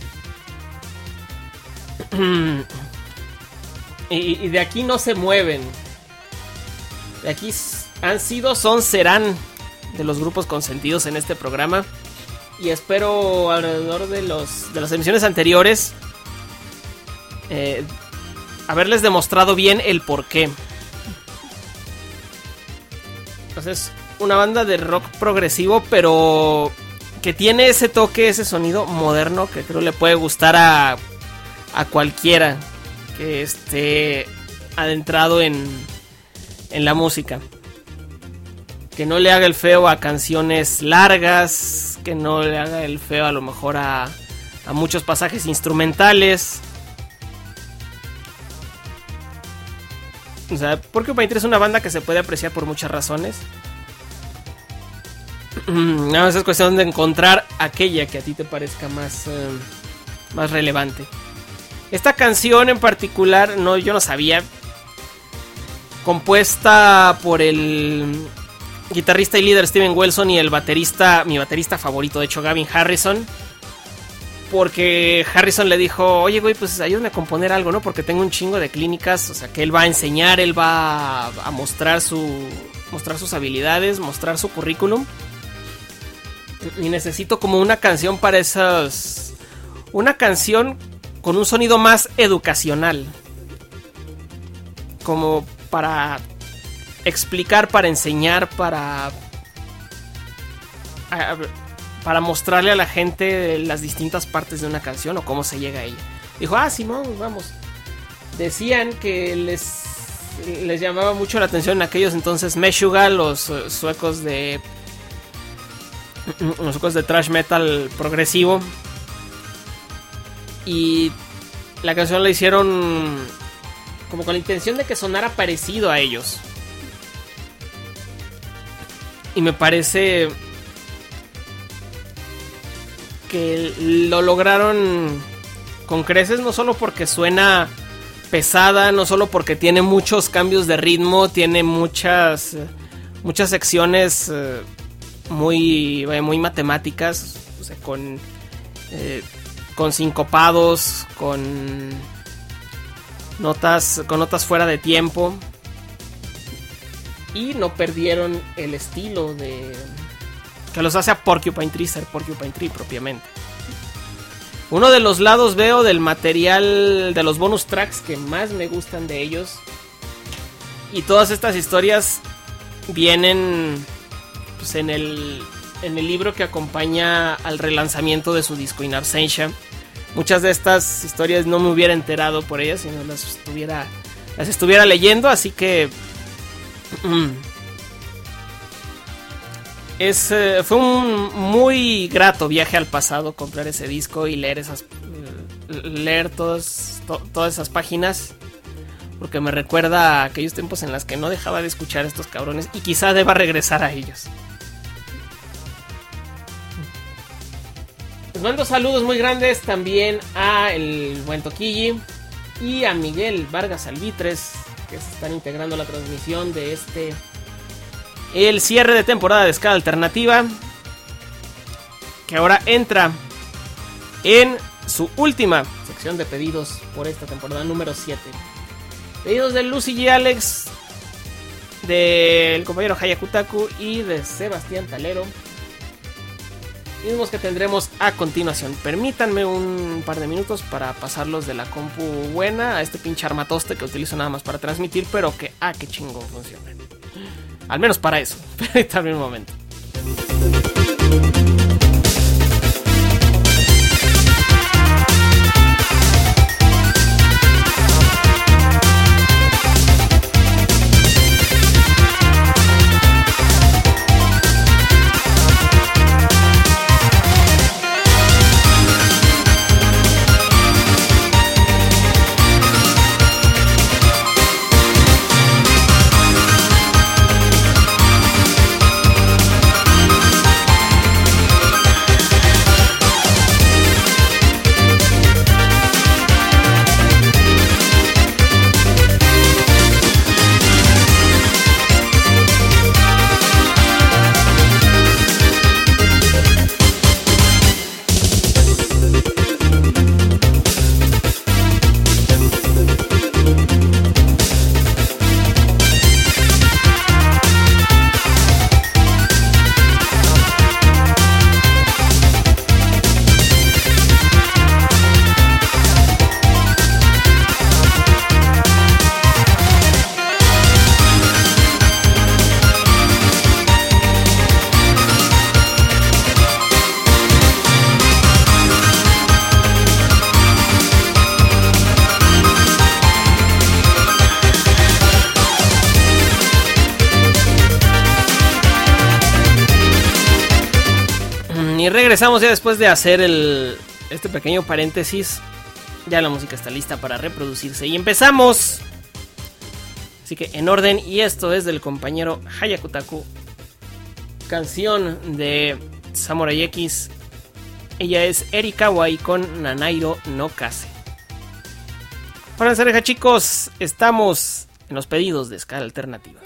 y de aquí no se mueven. De aquí serán de los grupos consentidos en este programa. Y espero alrededor de las emisiones anteriores haberles demostrado bien el porqué. Entonces, una banda de rock progresivo, pero que tiene ese toque, ese sonido moderno que creo le puede gustar a cualquiera que esté adentrado en la música. Que no le haga el feo a canciones largas, que no le haga el feo a lo mejor a muchos pasajes instrumentales. O sea, Porcupine Tree es una banda que se puede apreciar por muchas razones. Nada más es cuestión de encontrar aquella que a ti te parezca más relevante. Esta canción en particular, yo no sabía, compuesta por el guitarrista y líder Steven Wilson y mi baterista favorito, de hecho, Gavin Harrison. Porque Harrison le dijo, oye güey, pues ayúdame a componer algo, ¿no? Porque tengo un chingo de clínicas, o sea que él va a enseñar, él va a mostrar sus habilidades, mostrar su currículum. Y necesito como una canción para esas... Una canción con un sonido más educacional. Como para explicar, para enseñar, para mostrarle a la gente las distintas partes de una canción o cómo se llega a ella. Dijo, Simón, vamos. Decían que les llamaba mucho la atención en aquellos entonces Meshuggah, los suecos de thrash metal progresivo. Y la canción la hicieron como con la intención de que sonara parecido a ellos. Y me parece que lo lograron con creces, no solo porque suena pesada, no solo porque tiene muchos cambios de ritmo, tiene muchas secciones muy matemáticas, o sea, con sincopados, con notas fuera de tiempo, y no perdieron el estilo que los hace a Porcupine Tree ser Porcupine Tree propiamente. Uno de los lados veo del material de los bonus tracks que más me gustan de ellos, y todas estas historias vienen pues, en el libro que acompaña al relanzamiento de su disco In Absentia. Muchas de estas historias no me hubiera enterado por ellas si no las estuviera leyendo, así que fue un muy grato viaje al pasado comprar ese disco y leer todas esas páginas, porque me recuerda a aquellos tiempos en los que no dejaba de escuchar a estos cabrones y quizá deba regresar a ellos. Les mando saludos muy grandes también a el buen Toquilli y a Miguel Vargas Albitres, que se están integrando a la transmisión de el cierre de temporada de Ska Alternativa, que ahora entra en su última sección de pedidos por esta temporada número 7. Pedidos de Lucy G. Alex, del compañero Hayakutaku y de Sebastián Talero, mismos que tendremos a continuación. Permítanme un par de minutos para pasarlos de la compu buena a este pinche armatoste que utilizo nada más para transmitir, pero que qué chingón funciona. Al menos para eso. Permítanme un momento. Y regresamos ya después de hacer este pequeño paréntesis. Ya la música está lista para reproducirse y empezamos. Así que en orden, y esto es del compañero Hayakutaku, canción de Samurai X. Ella es Eri Kawai con Nanairo no Kase. Hola, Cereja, chicos, estamos en los pedidos de Ska Alternativa.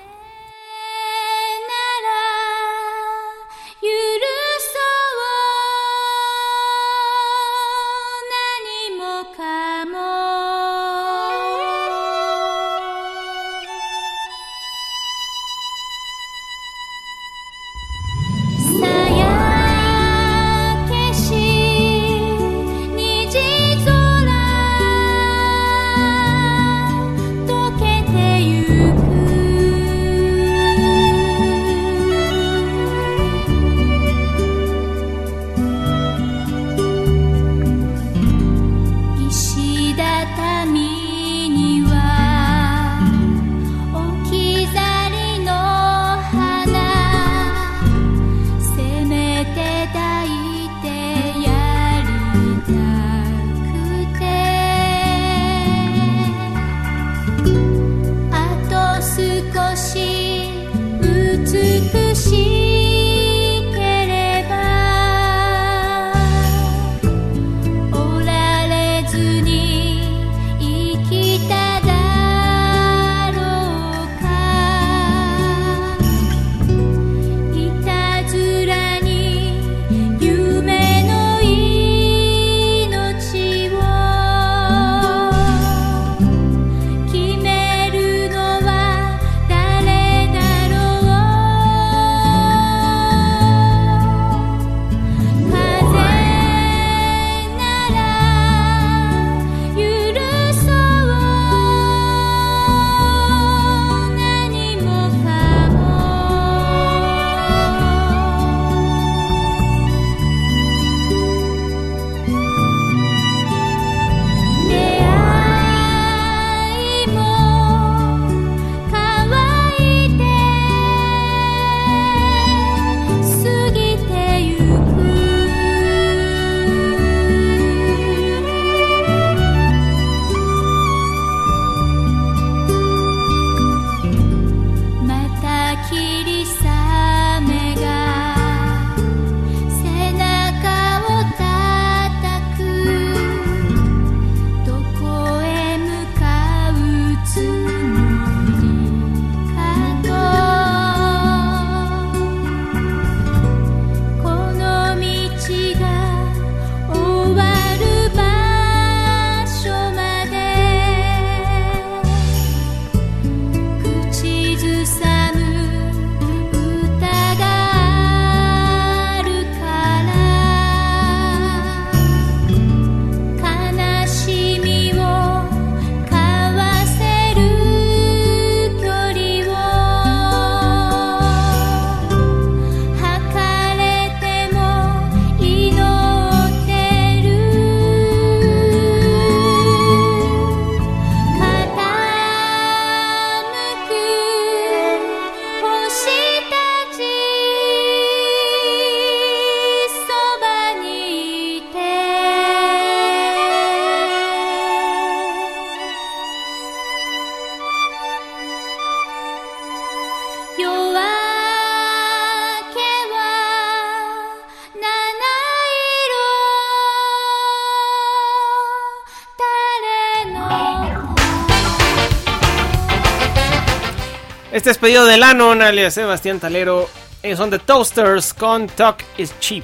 Este es pedido de Lannon, alias Sebastián Talero. Ellos son The Toasters con Talk is Cheap.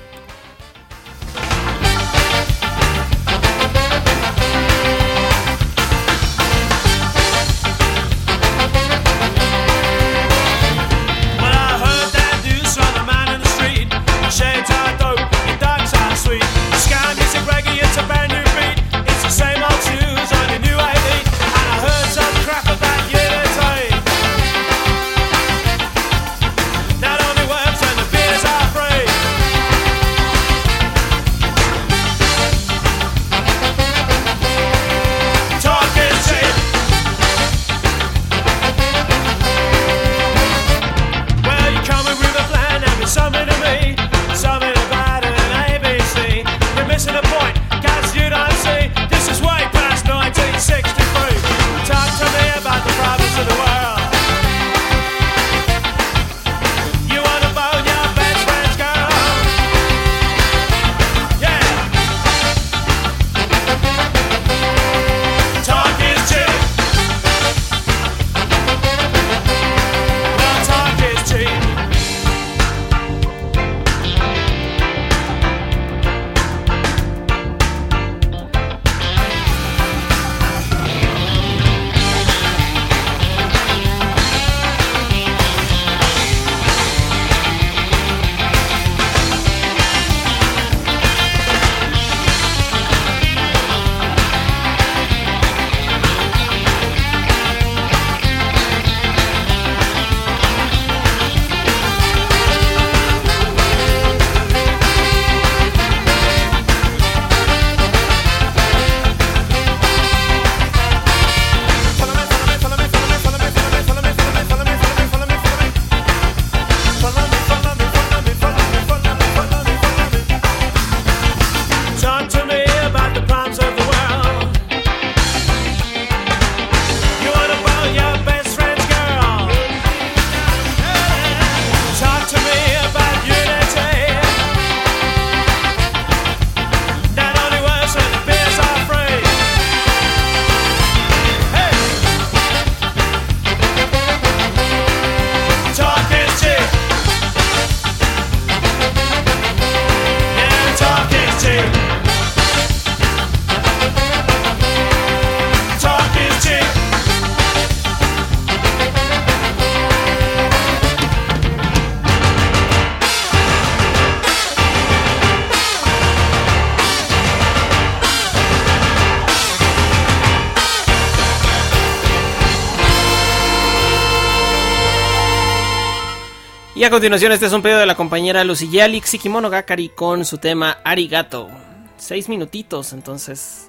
Y a continuación este es un pedido de la compañera Lucille Alix y Kimono Gakari con su tema Arigato. 6 minutitos, entonces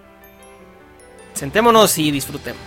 sentémonos y disfrutemos.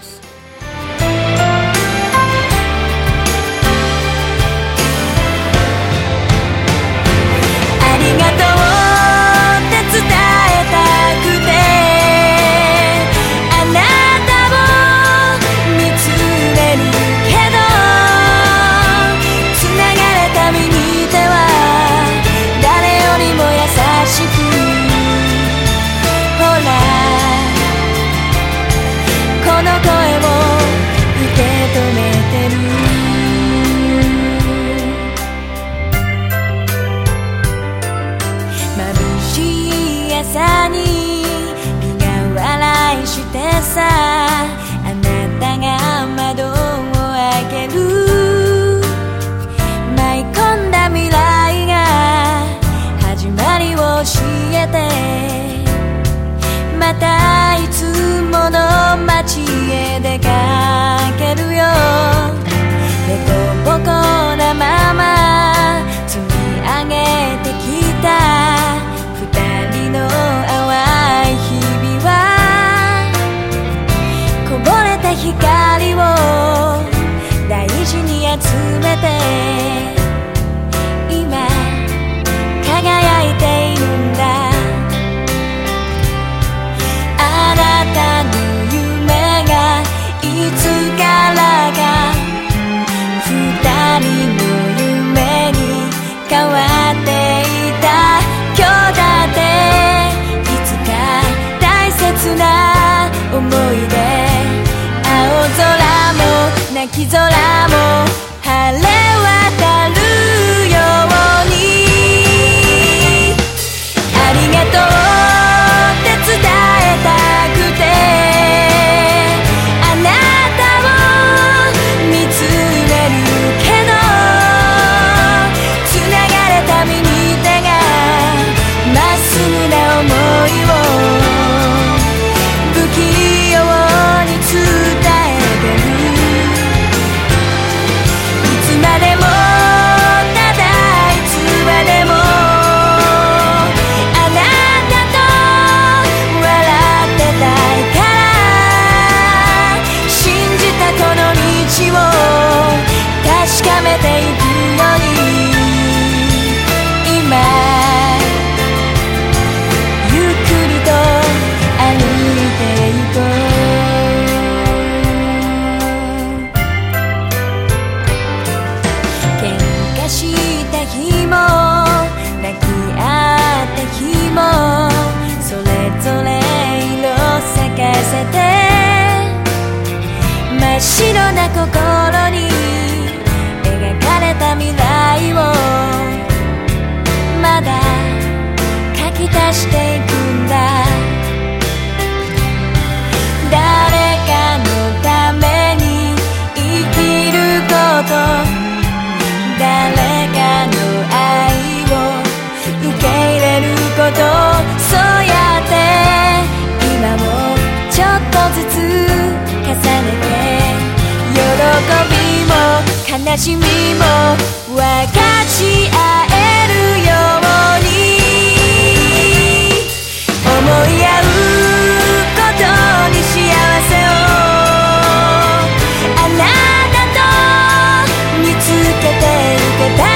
泣き空も晴れ渡るようにありがとうって伝えたくてあなたを見つめるけどつながれた身に手がまっすぐな想いを不器用に伝えてるいつまでもただいつまでもあなたと笑ってたいから信じたこの道を確かめていくように今ゆっくりと歩いていこう喧嘩した日も泣き合った日もそれぞれ色咲かせて真っ白な心に描かれた未来をまだ書き足していくんだ誰かのために生きること誰かの愛を受け入れることそうやって今もちょっとずつ重ねて喜びも悲しみも分かち合えるように思い合うことに幸せをあなたと見つけてゆけたら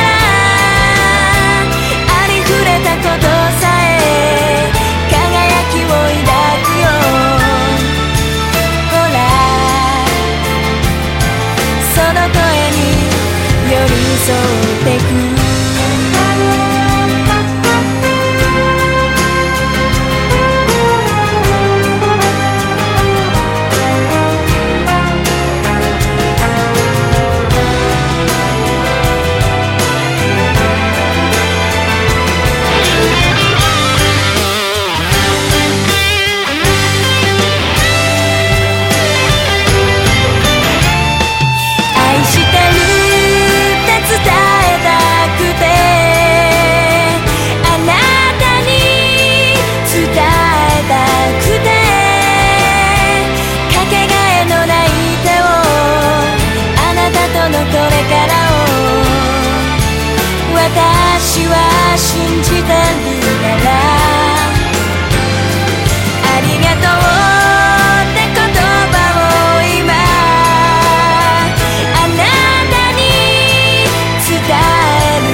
ありふれたことさえ輝きを抱くよほらその声に寄り添ってく愛してるって伝えたくてあなたに伝えたくてかけがえのない手をあなたとのこれからを私は信じてるからありがとうって言葉を今あなたに伝える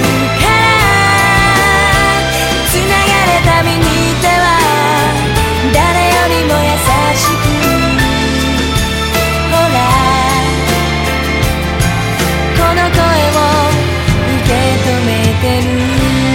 からつながれた身に手は誰よりも優しくほらこの声を受け止めてる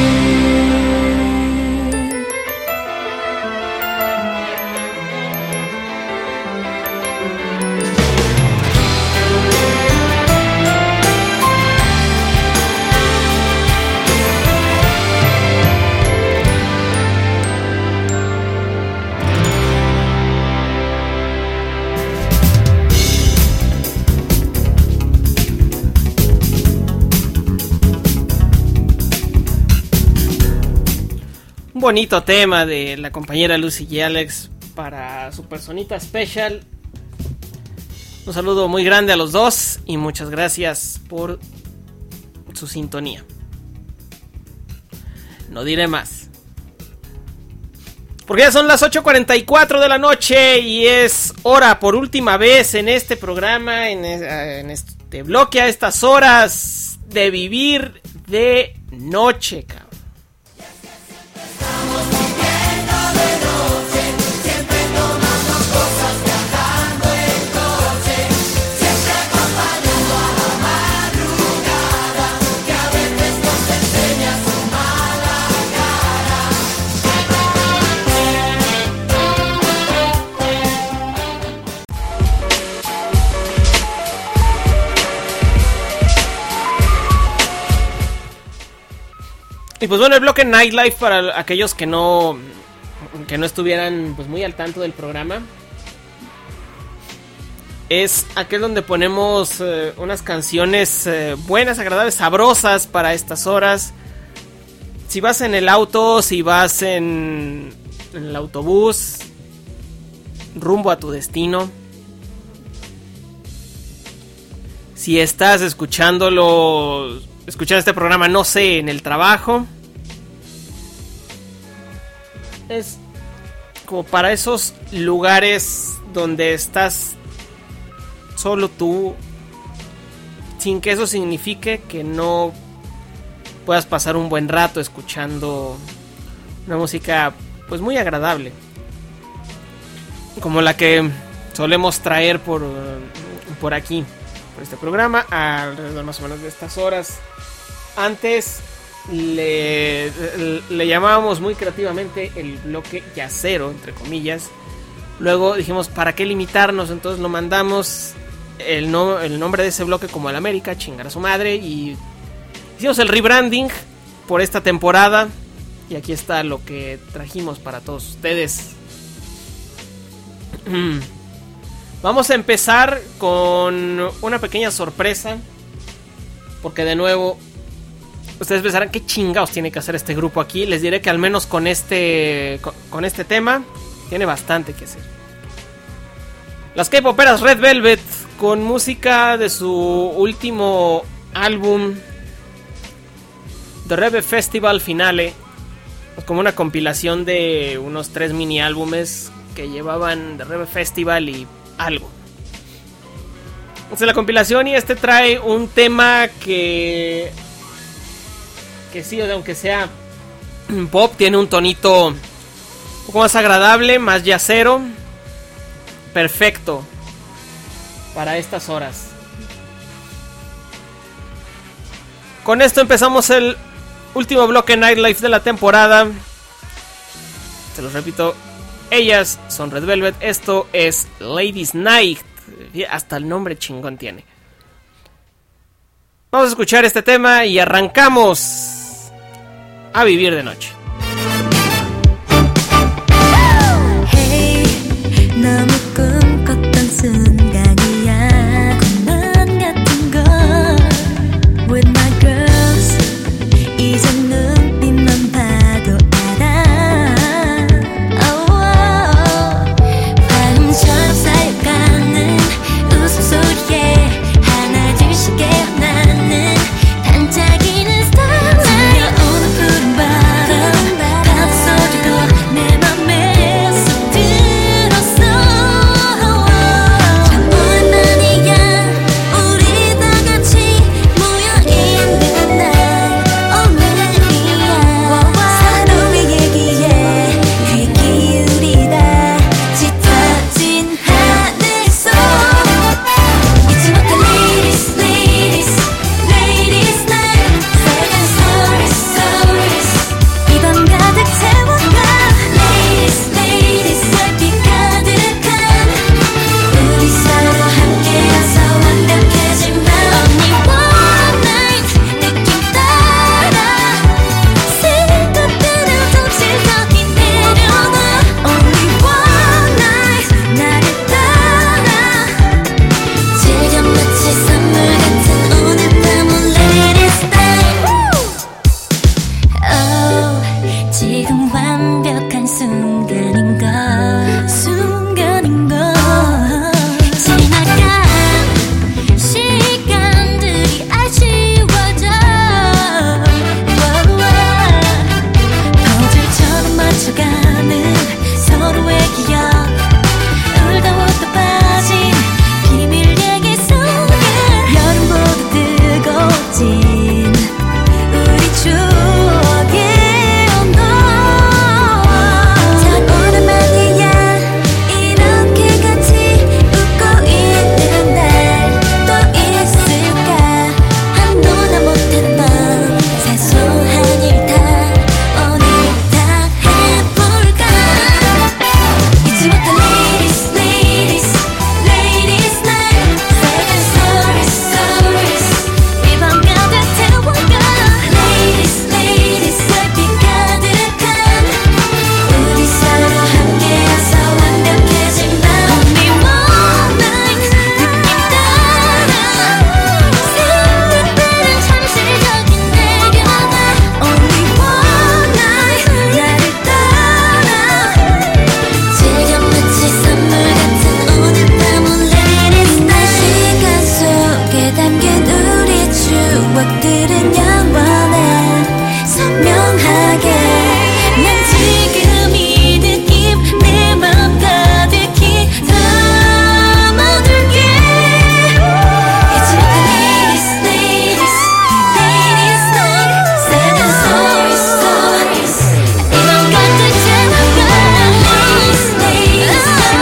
Un bonito tema de la compañera Lucy y Alex para su personita special. Un saludo muy grande a los dos y muchas gracias por su sintonía. No diré más. Porque ya son las 8:44 de la noche y es hora por última vez en este programa, en este bloque a estas horas de vivir de noche, cabrón. Y pues bueno, el bloque Nightlife, para aquellos que no estuvieran pues muy al tanto del programa, es aquel donde ponemos unas canciones buenas, agradables, sabrosas para estas horas. Si vas en el auto, si vas en el autobús, rumbo a tu destino. Si estás escuchando este programa, no sé, en el trabajo. Es como para esos lugares donde estás solo tú, sin que eso signifique que no puedas pasar un buen rato escuchando una música pues muy agradable, como la que solemos traer por aquí, por este programa, alrededor más o menos de estas horas. Antes le llamábamos muy creativamente el bloque yacero, entre comillas. Luego dijimos, ¿para qué limitarnos? Entonces lo mandamos el nombre de ese bloque como el América, chingar a su madre, y hicimos el rebranding por esta temporada. Y aquí está lo que trajimos para todos ustedes. Vamos a empezar con una pequeña sorpresa, porque de nuevo ustedes pensarán qué chingados tiene que hacer este grupo aquí. Les diré que al menos con este tema tiene bastante que hacer. Las K-poperas Red Velvet, con música de su último álbum The Reve Festival Finale, como una compilación de unos 3 mini álbumes que llevaban The Reve Festival y algo. Entonces la compilación, y trae un tema que sí, aunque sea pop, tiene un tonito un poco más agradable, más yacero, perfecto para estas horas. Con esto empezamos el último bloque Nightlife de la temporada. Se los repito, ellas son Red Velvet, esto es Ladies Night, hasta el nombre chingón tiene. Vamos a escuchar este tema y arrancamos a vivir de noche.
Hey, 너무 꿈꿨던 순간이야. 꿈만 같은 걸 with my girls. 이제 눈빛만 봐도 알아. 바람처럼 쌓여가는 웃음소리에 하나 둘씩 깨어나는 반짝이는 스타일라이트. 들려오는 푸른 바람, 파도 소리도 내 맘에 쏙 들었어. 들은 영원해 선명하게 난 지금 이 느낌 내 맘 가득히 담아둘게 It's like the latest night Seven stories 이 맘 가득 채워가 Latest night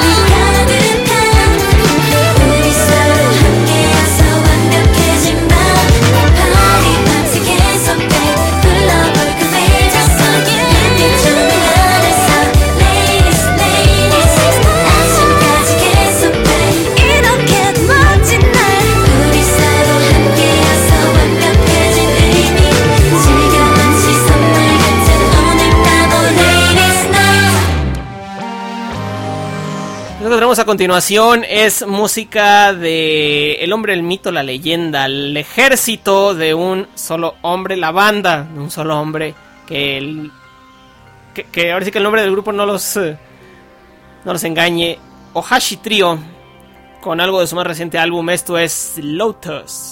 가득한 우리 서로 함께해서 완벽해진 밤 Party party 계속 불러볼 그 major song 햇빛 조명 아래서 Latest 아침까지 계속돼 이렇게 멋진 날 우리 서로 함께해서 완벽해진 baby 즐겨한 시선물 같은 오늘 따고 Latest night.
Lo que tenemos a continuación es música de El hombre, el mito, la leyenda, el ejército de un solo hombre, la banda de un solo hombre, que ahora sí que el nombre del grupo no los engañe, Ohashi Trio, con algo de su más reciente álbum. Esto es Lotus.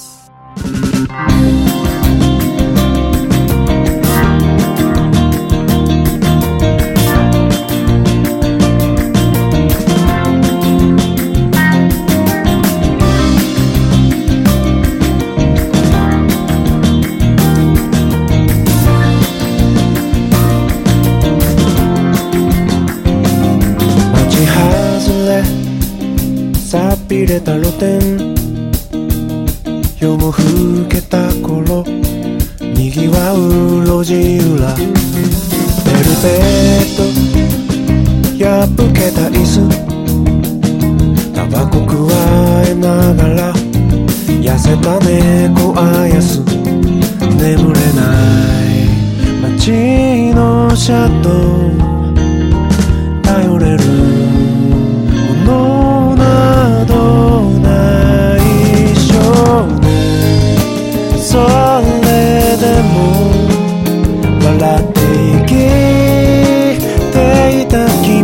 町外れさびれた露店夜も更けた頃にぎわう路地裏ベルベット破けた椅子タバコくわえながら痩せた猫あやす眠れない街のシャドウ頼れるものなどない少年それでも笑って生きていた君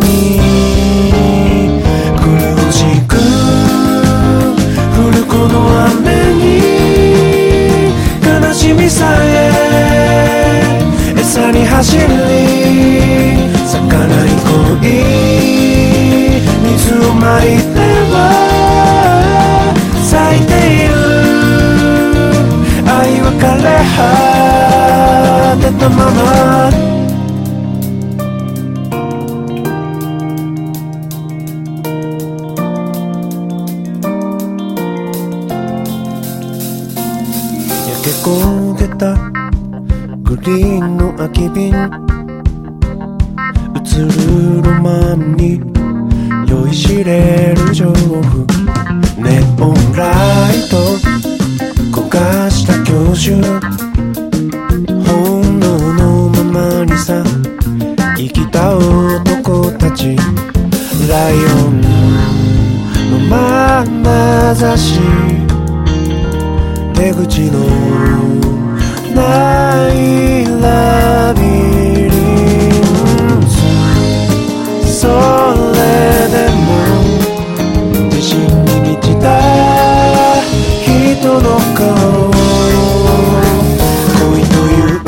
苦しく降るこの雨に悲しみさえ餌に走り咲かない恋水をまいては咲いている愛は枯れ果てたまま焼け焦げたグリーンの空き瓶映るロマンに酔いしれる情婦ネオンライト焦がした教習本能のままにさ生きた男たちライオンの眼差し出口のないラビリンスそれでも自信に満ちた人の顔恋という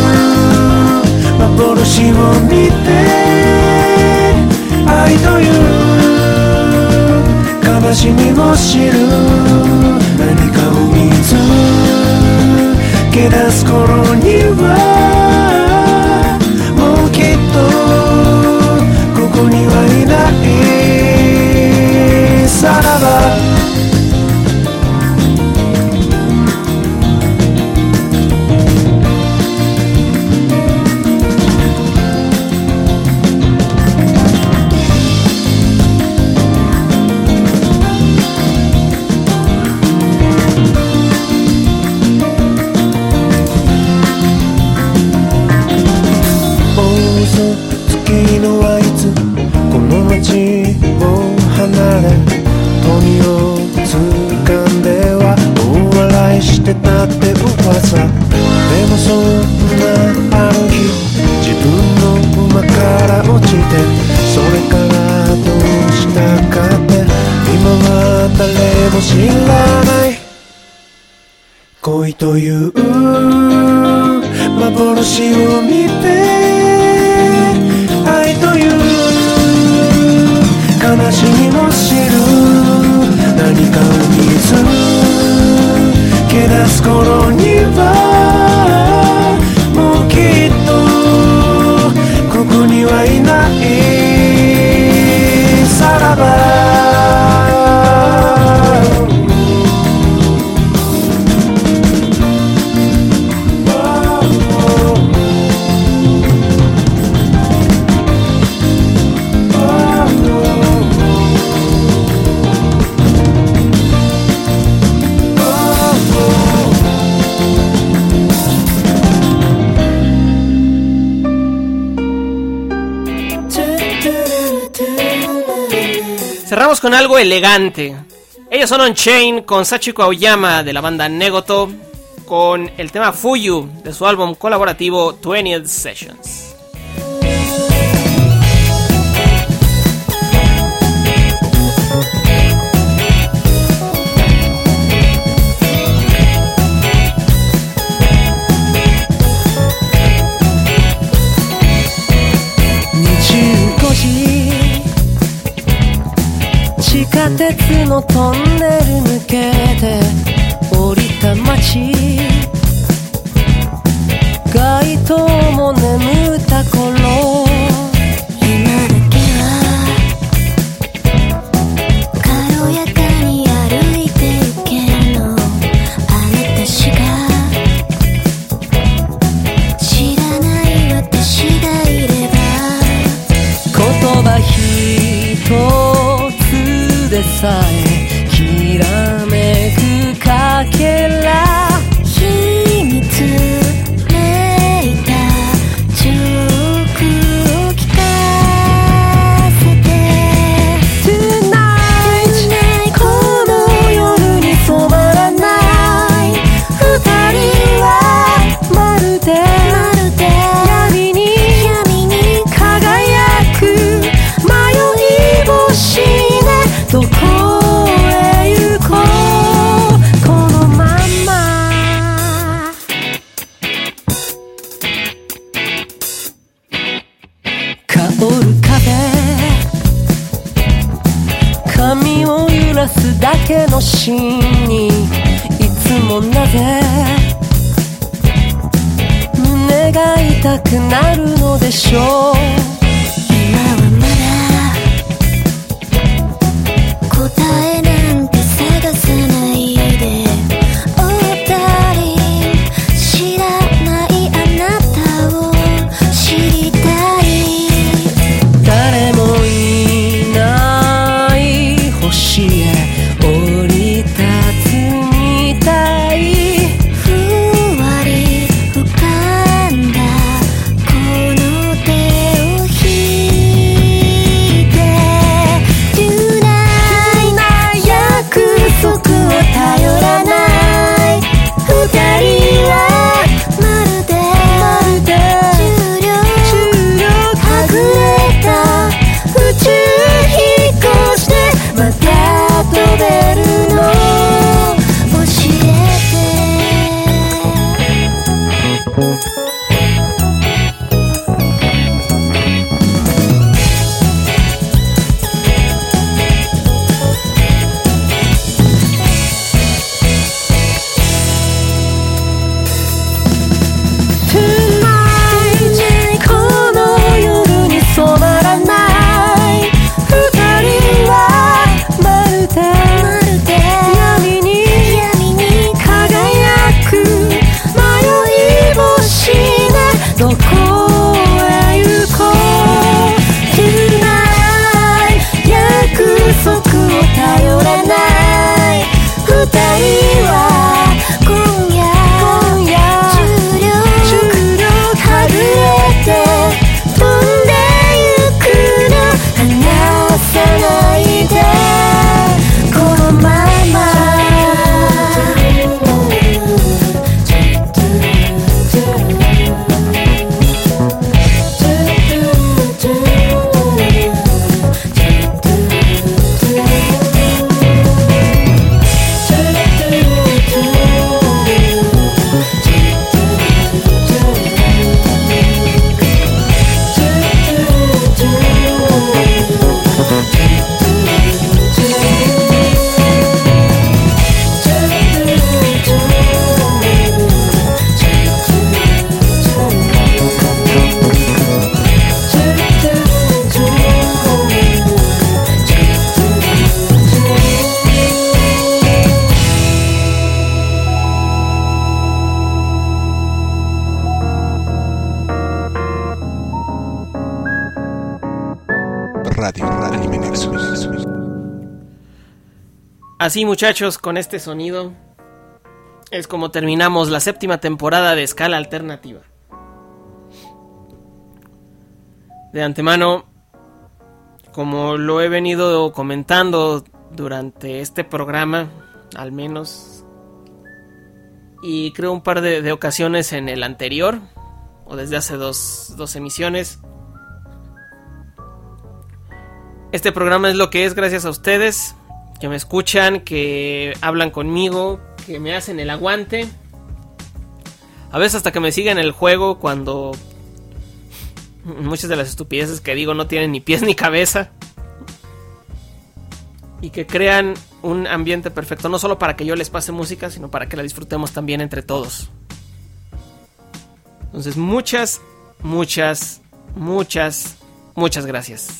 幻を見て愛という悲しみを知る何かを見つけ出す頃にはもうきっとここにはいないさらば恋という幻を見て愛という悲しみも知る何かを見つけ出す頃にはもうきっとここにはいないさらば
Cerramos con algo elegante. Ellos son Unchained con Sachiko Aoyama de la banda Negoto con el tema Fuyu de su álbum colaborativo 20th Sessions.
地下鉄のトンネル抜けて降りた街街灯も眠った頃
今だけは軽やかに歩いてゆけるのあなたしか知らない私がいれば
言葉一つでさえきらめくかけら
秘密めいた曲を聞かせて
Tonight この夜に染まらない二人はまるで闇に輝く迷い星ねどこへ行こうこのまま香る風髪を揺らすだけのシーンにいつもなぜ胸が痛くなるのでしょう
今はまだ答えなんて探さないで Oh darling 知らないあなたを知りたい
誰もいない星へ降り立つみたい
ふわり浮かんだこの手
Así, muchachos, con este sonido es como terminamos la 7ª temporada de Escala Alternativa. De antemano, como lo he venido comentando durante este programa, al menos, y creo un par de ocasiones en el anterior, o desde hace dos emisiones, este programa es lo que es gracias a ustedes, que me escuchan, que hablan conmigo, que me hacen el aguante, a veces hasta que me siguen el juego cuando muchas de las estupideces que digo no tienen ni pies ni cabeza, y que crean un ambiente perfecto, no solo para que yo les pase música, sino para que la disfrutemos también entre todos. Entonces, muchas gracias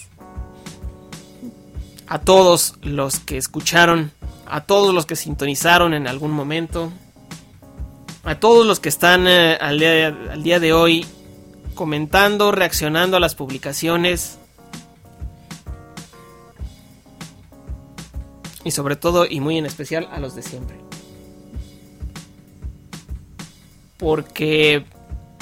a todos los que escucharon, a todos los que sintonizaron en algún momento, a todos los que están al día de hoy comentando, reaccionando a las publicaciones, y sobre todo y muy en especial a los de siempre, porque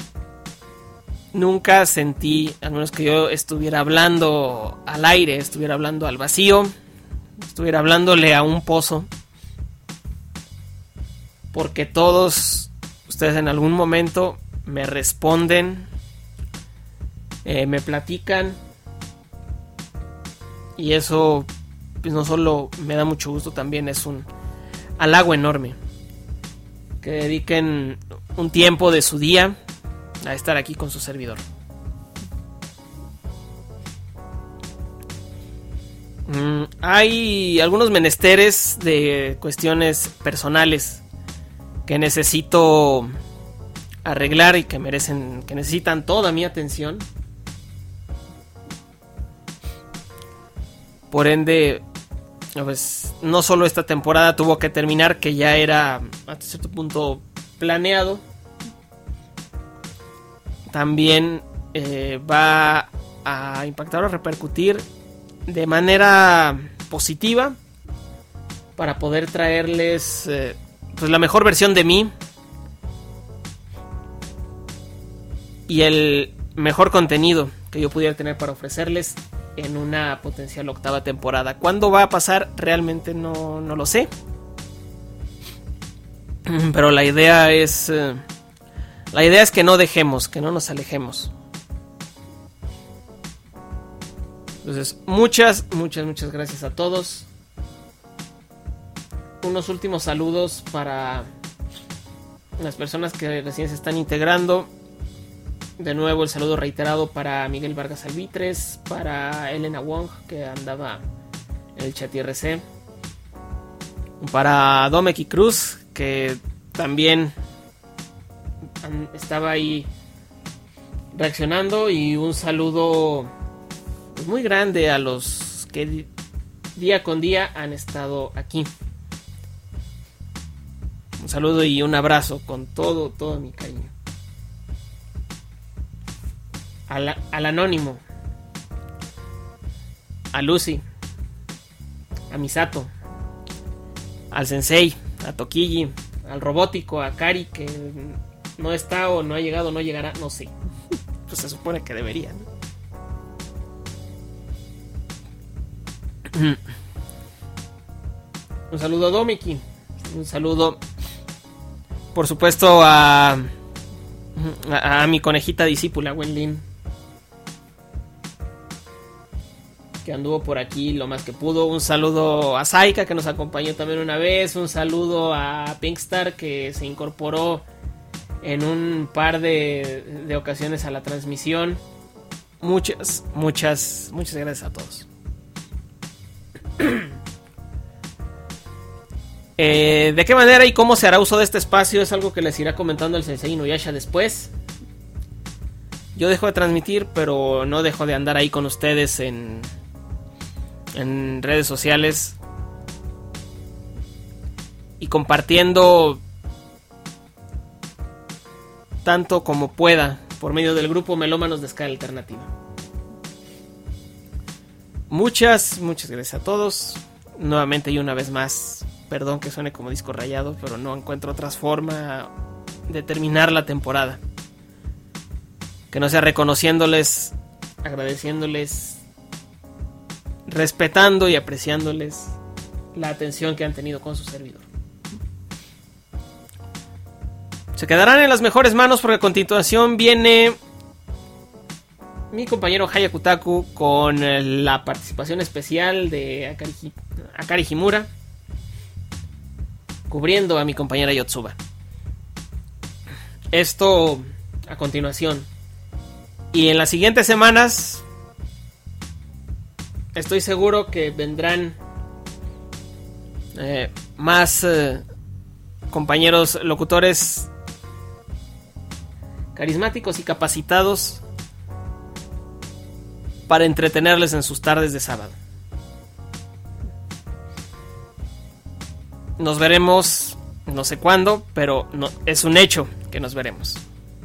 nunca sentí, al menos que yo estuviera hablando al aire, estuviera hablando al vacío, estuviera hablándole a un pozo, porque todos ustedes en algún momento me responden, me platican, y eso pues no solo me da mucho gusto, también es un halago enorme que dediquen un tiempo de su día a estar aquí con su servidor. Hay algunos menesteres de cuestiones personales que necesito arreglar y que necesitan toda mi atención. Por ende, pues no solo esta temporada tuvo que terminar, que ya era hasta cierto punto planeado, también va a impactar o repercutir de manera positiva para poder traerles pues la mejor versión de mí y el mejor contenido que yo pudiera tener para ofrecerles en una potencial 8ª temporada. ¿Cuándo va a pasar? Realmente no lo sé, pero la idea es que no dejemos, que no nos alejemos. Entonces, muchas gracias a todos. Unos últimos saludos para las personas que recién se están integrando. De nuevo el saludo reiterado para Miguel Vargas Albitres, para Elena Wong, que andaba en el chat IRC, para Domeki Cruz, que también estaba ahí reaccionando, y un saludo muy grande a los que día con día han estado aquí. Un saludo y un abrazo con todo mi cariño. Al Anónimo, a Lucy, a Misato, al Sensei, a Tokiji, al Robótico, a Kari, que no está o no ha llegado o no llegará, no sé. Pues se supone que debería, ¿no? Un saludo a Domeki, un saludo por supuesto a mi conejita discípula Wenlin, que anduvo por aquí lo más que pudo. Un saludo a Saika, que nos acompañó también una vez. Un saludo a Pinkstar, que se incorporó en un par de ocasiones a la transmisión. Muchas gracias a todos. ¿De qué manera y cómo se hará uso de este espacio? Es algo que les irá comentando el Sensei Inuyasha después. Yo dejo de transmitir, pero no dejo de andar ahí con ustedes en redes sociales y compartiendo tanto como pueda por medio del grupo Melómanos de Escala Alternativa. Muchas gracias a todos. nuevamente y una vez más, perdón que suene como disco rayado, pero no encuentro otra forma de terminar la temporada que no sea reconociéndoles, agradeciéndoles, respetando y apreciándoles la atención que han tenido con su servidor. Se quedarán en las mejores manos porque a continuación viene mi compañero Hayakutaku con la participación especial de Akari Himura, cubriendo a mi compañera Yotsuba. Esto a continuación. Y en las siguientes semanas estoy seguro que vendrán más compañeros locutores carismáticos y capacitados para entretenerles en sus tardes de sábado. Nos veremos, no sé cuándo, pero no, es un hecho que nos veremos.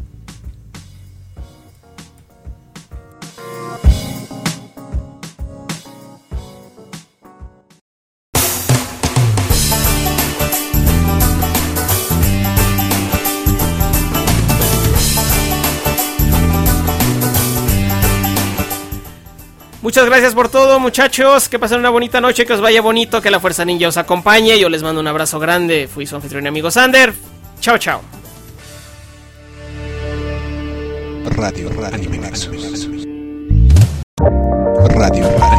Muchas gracias por todo, muchachos. Que pasen una bonita noche, que os vaya bonito, que la Fuerza Ninja os acompañe. Yo les mando un abrazo grande. Fui su anfitrión y amigo Sander. Chao, chao.
Radio Anime Nexus. Radio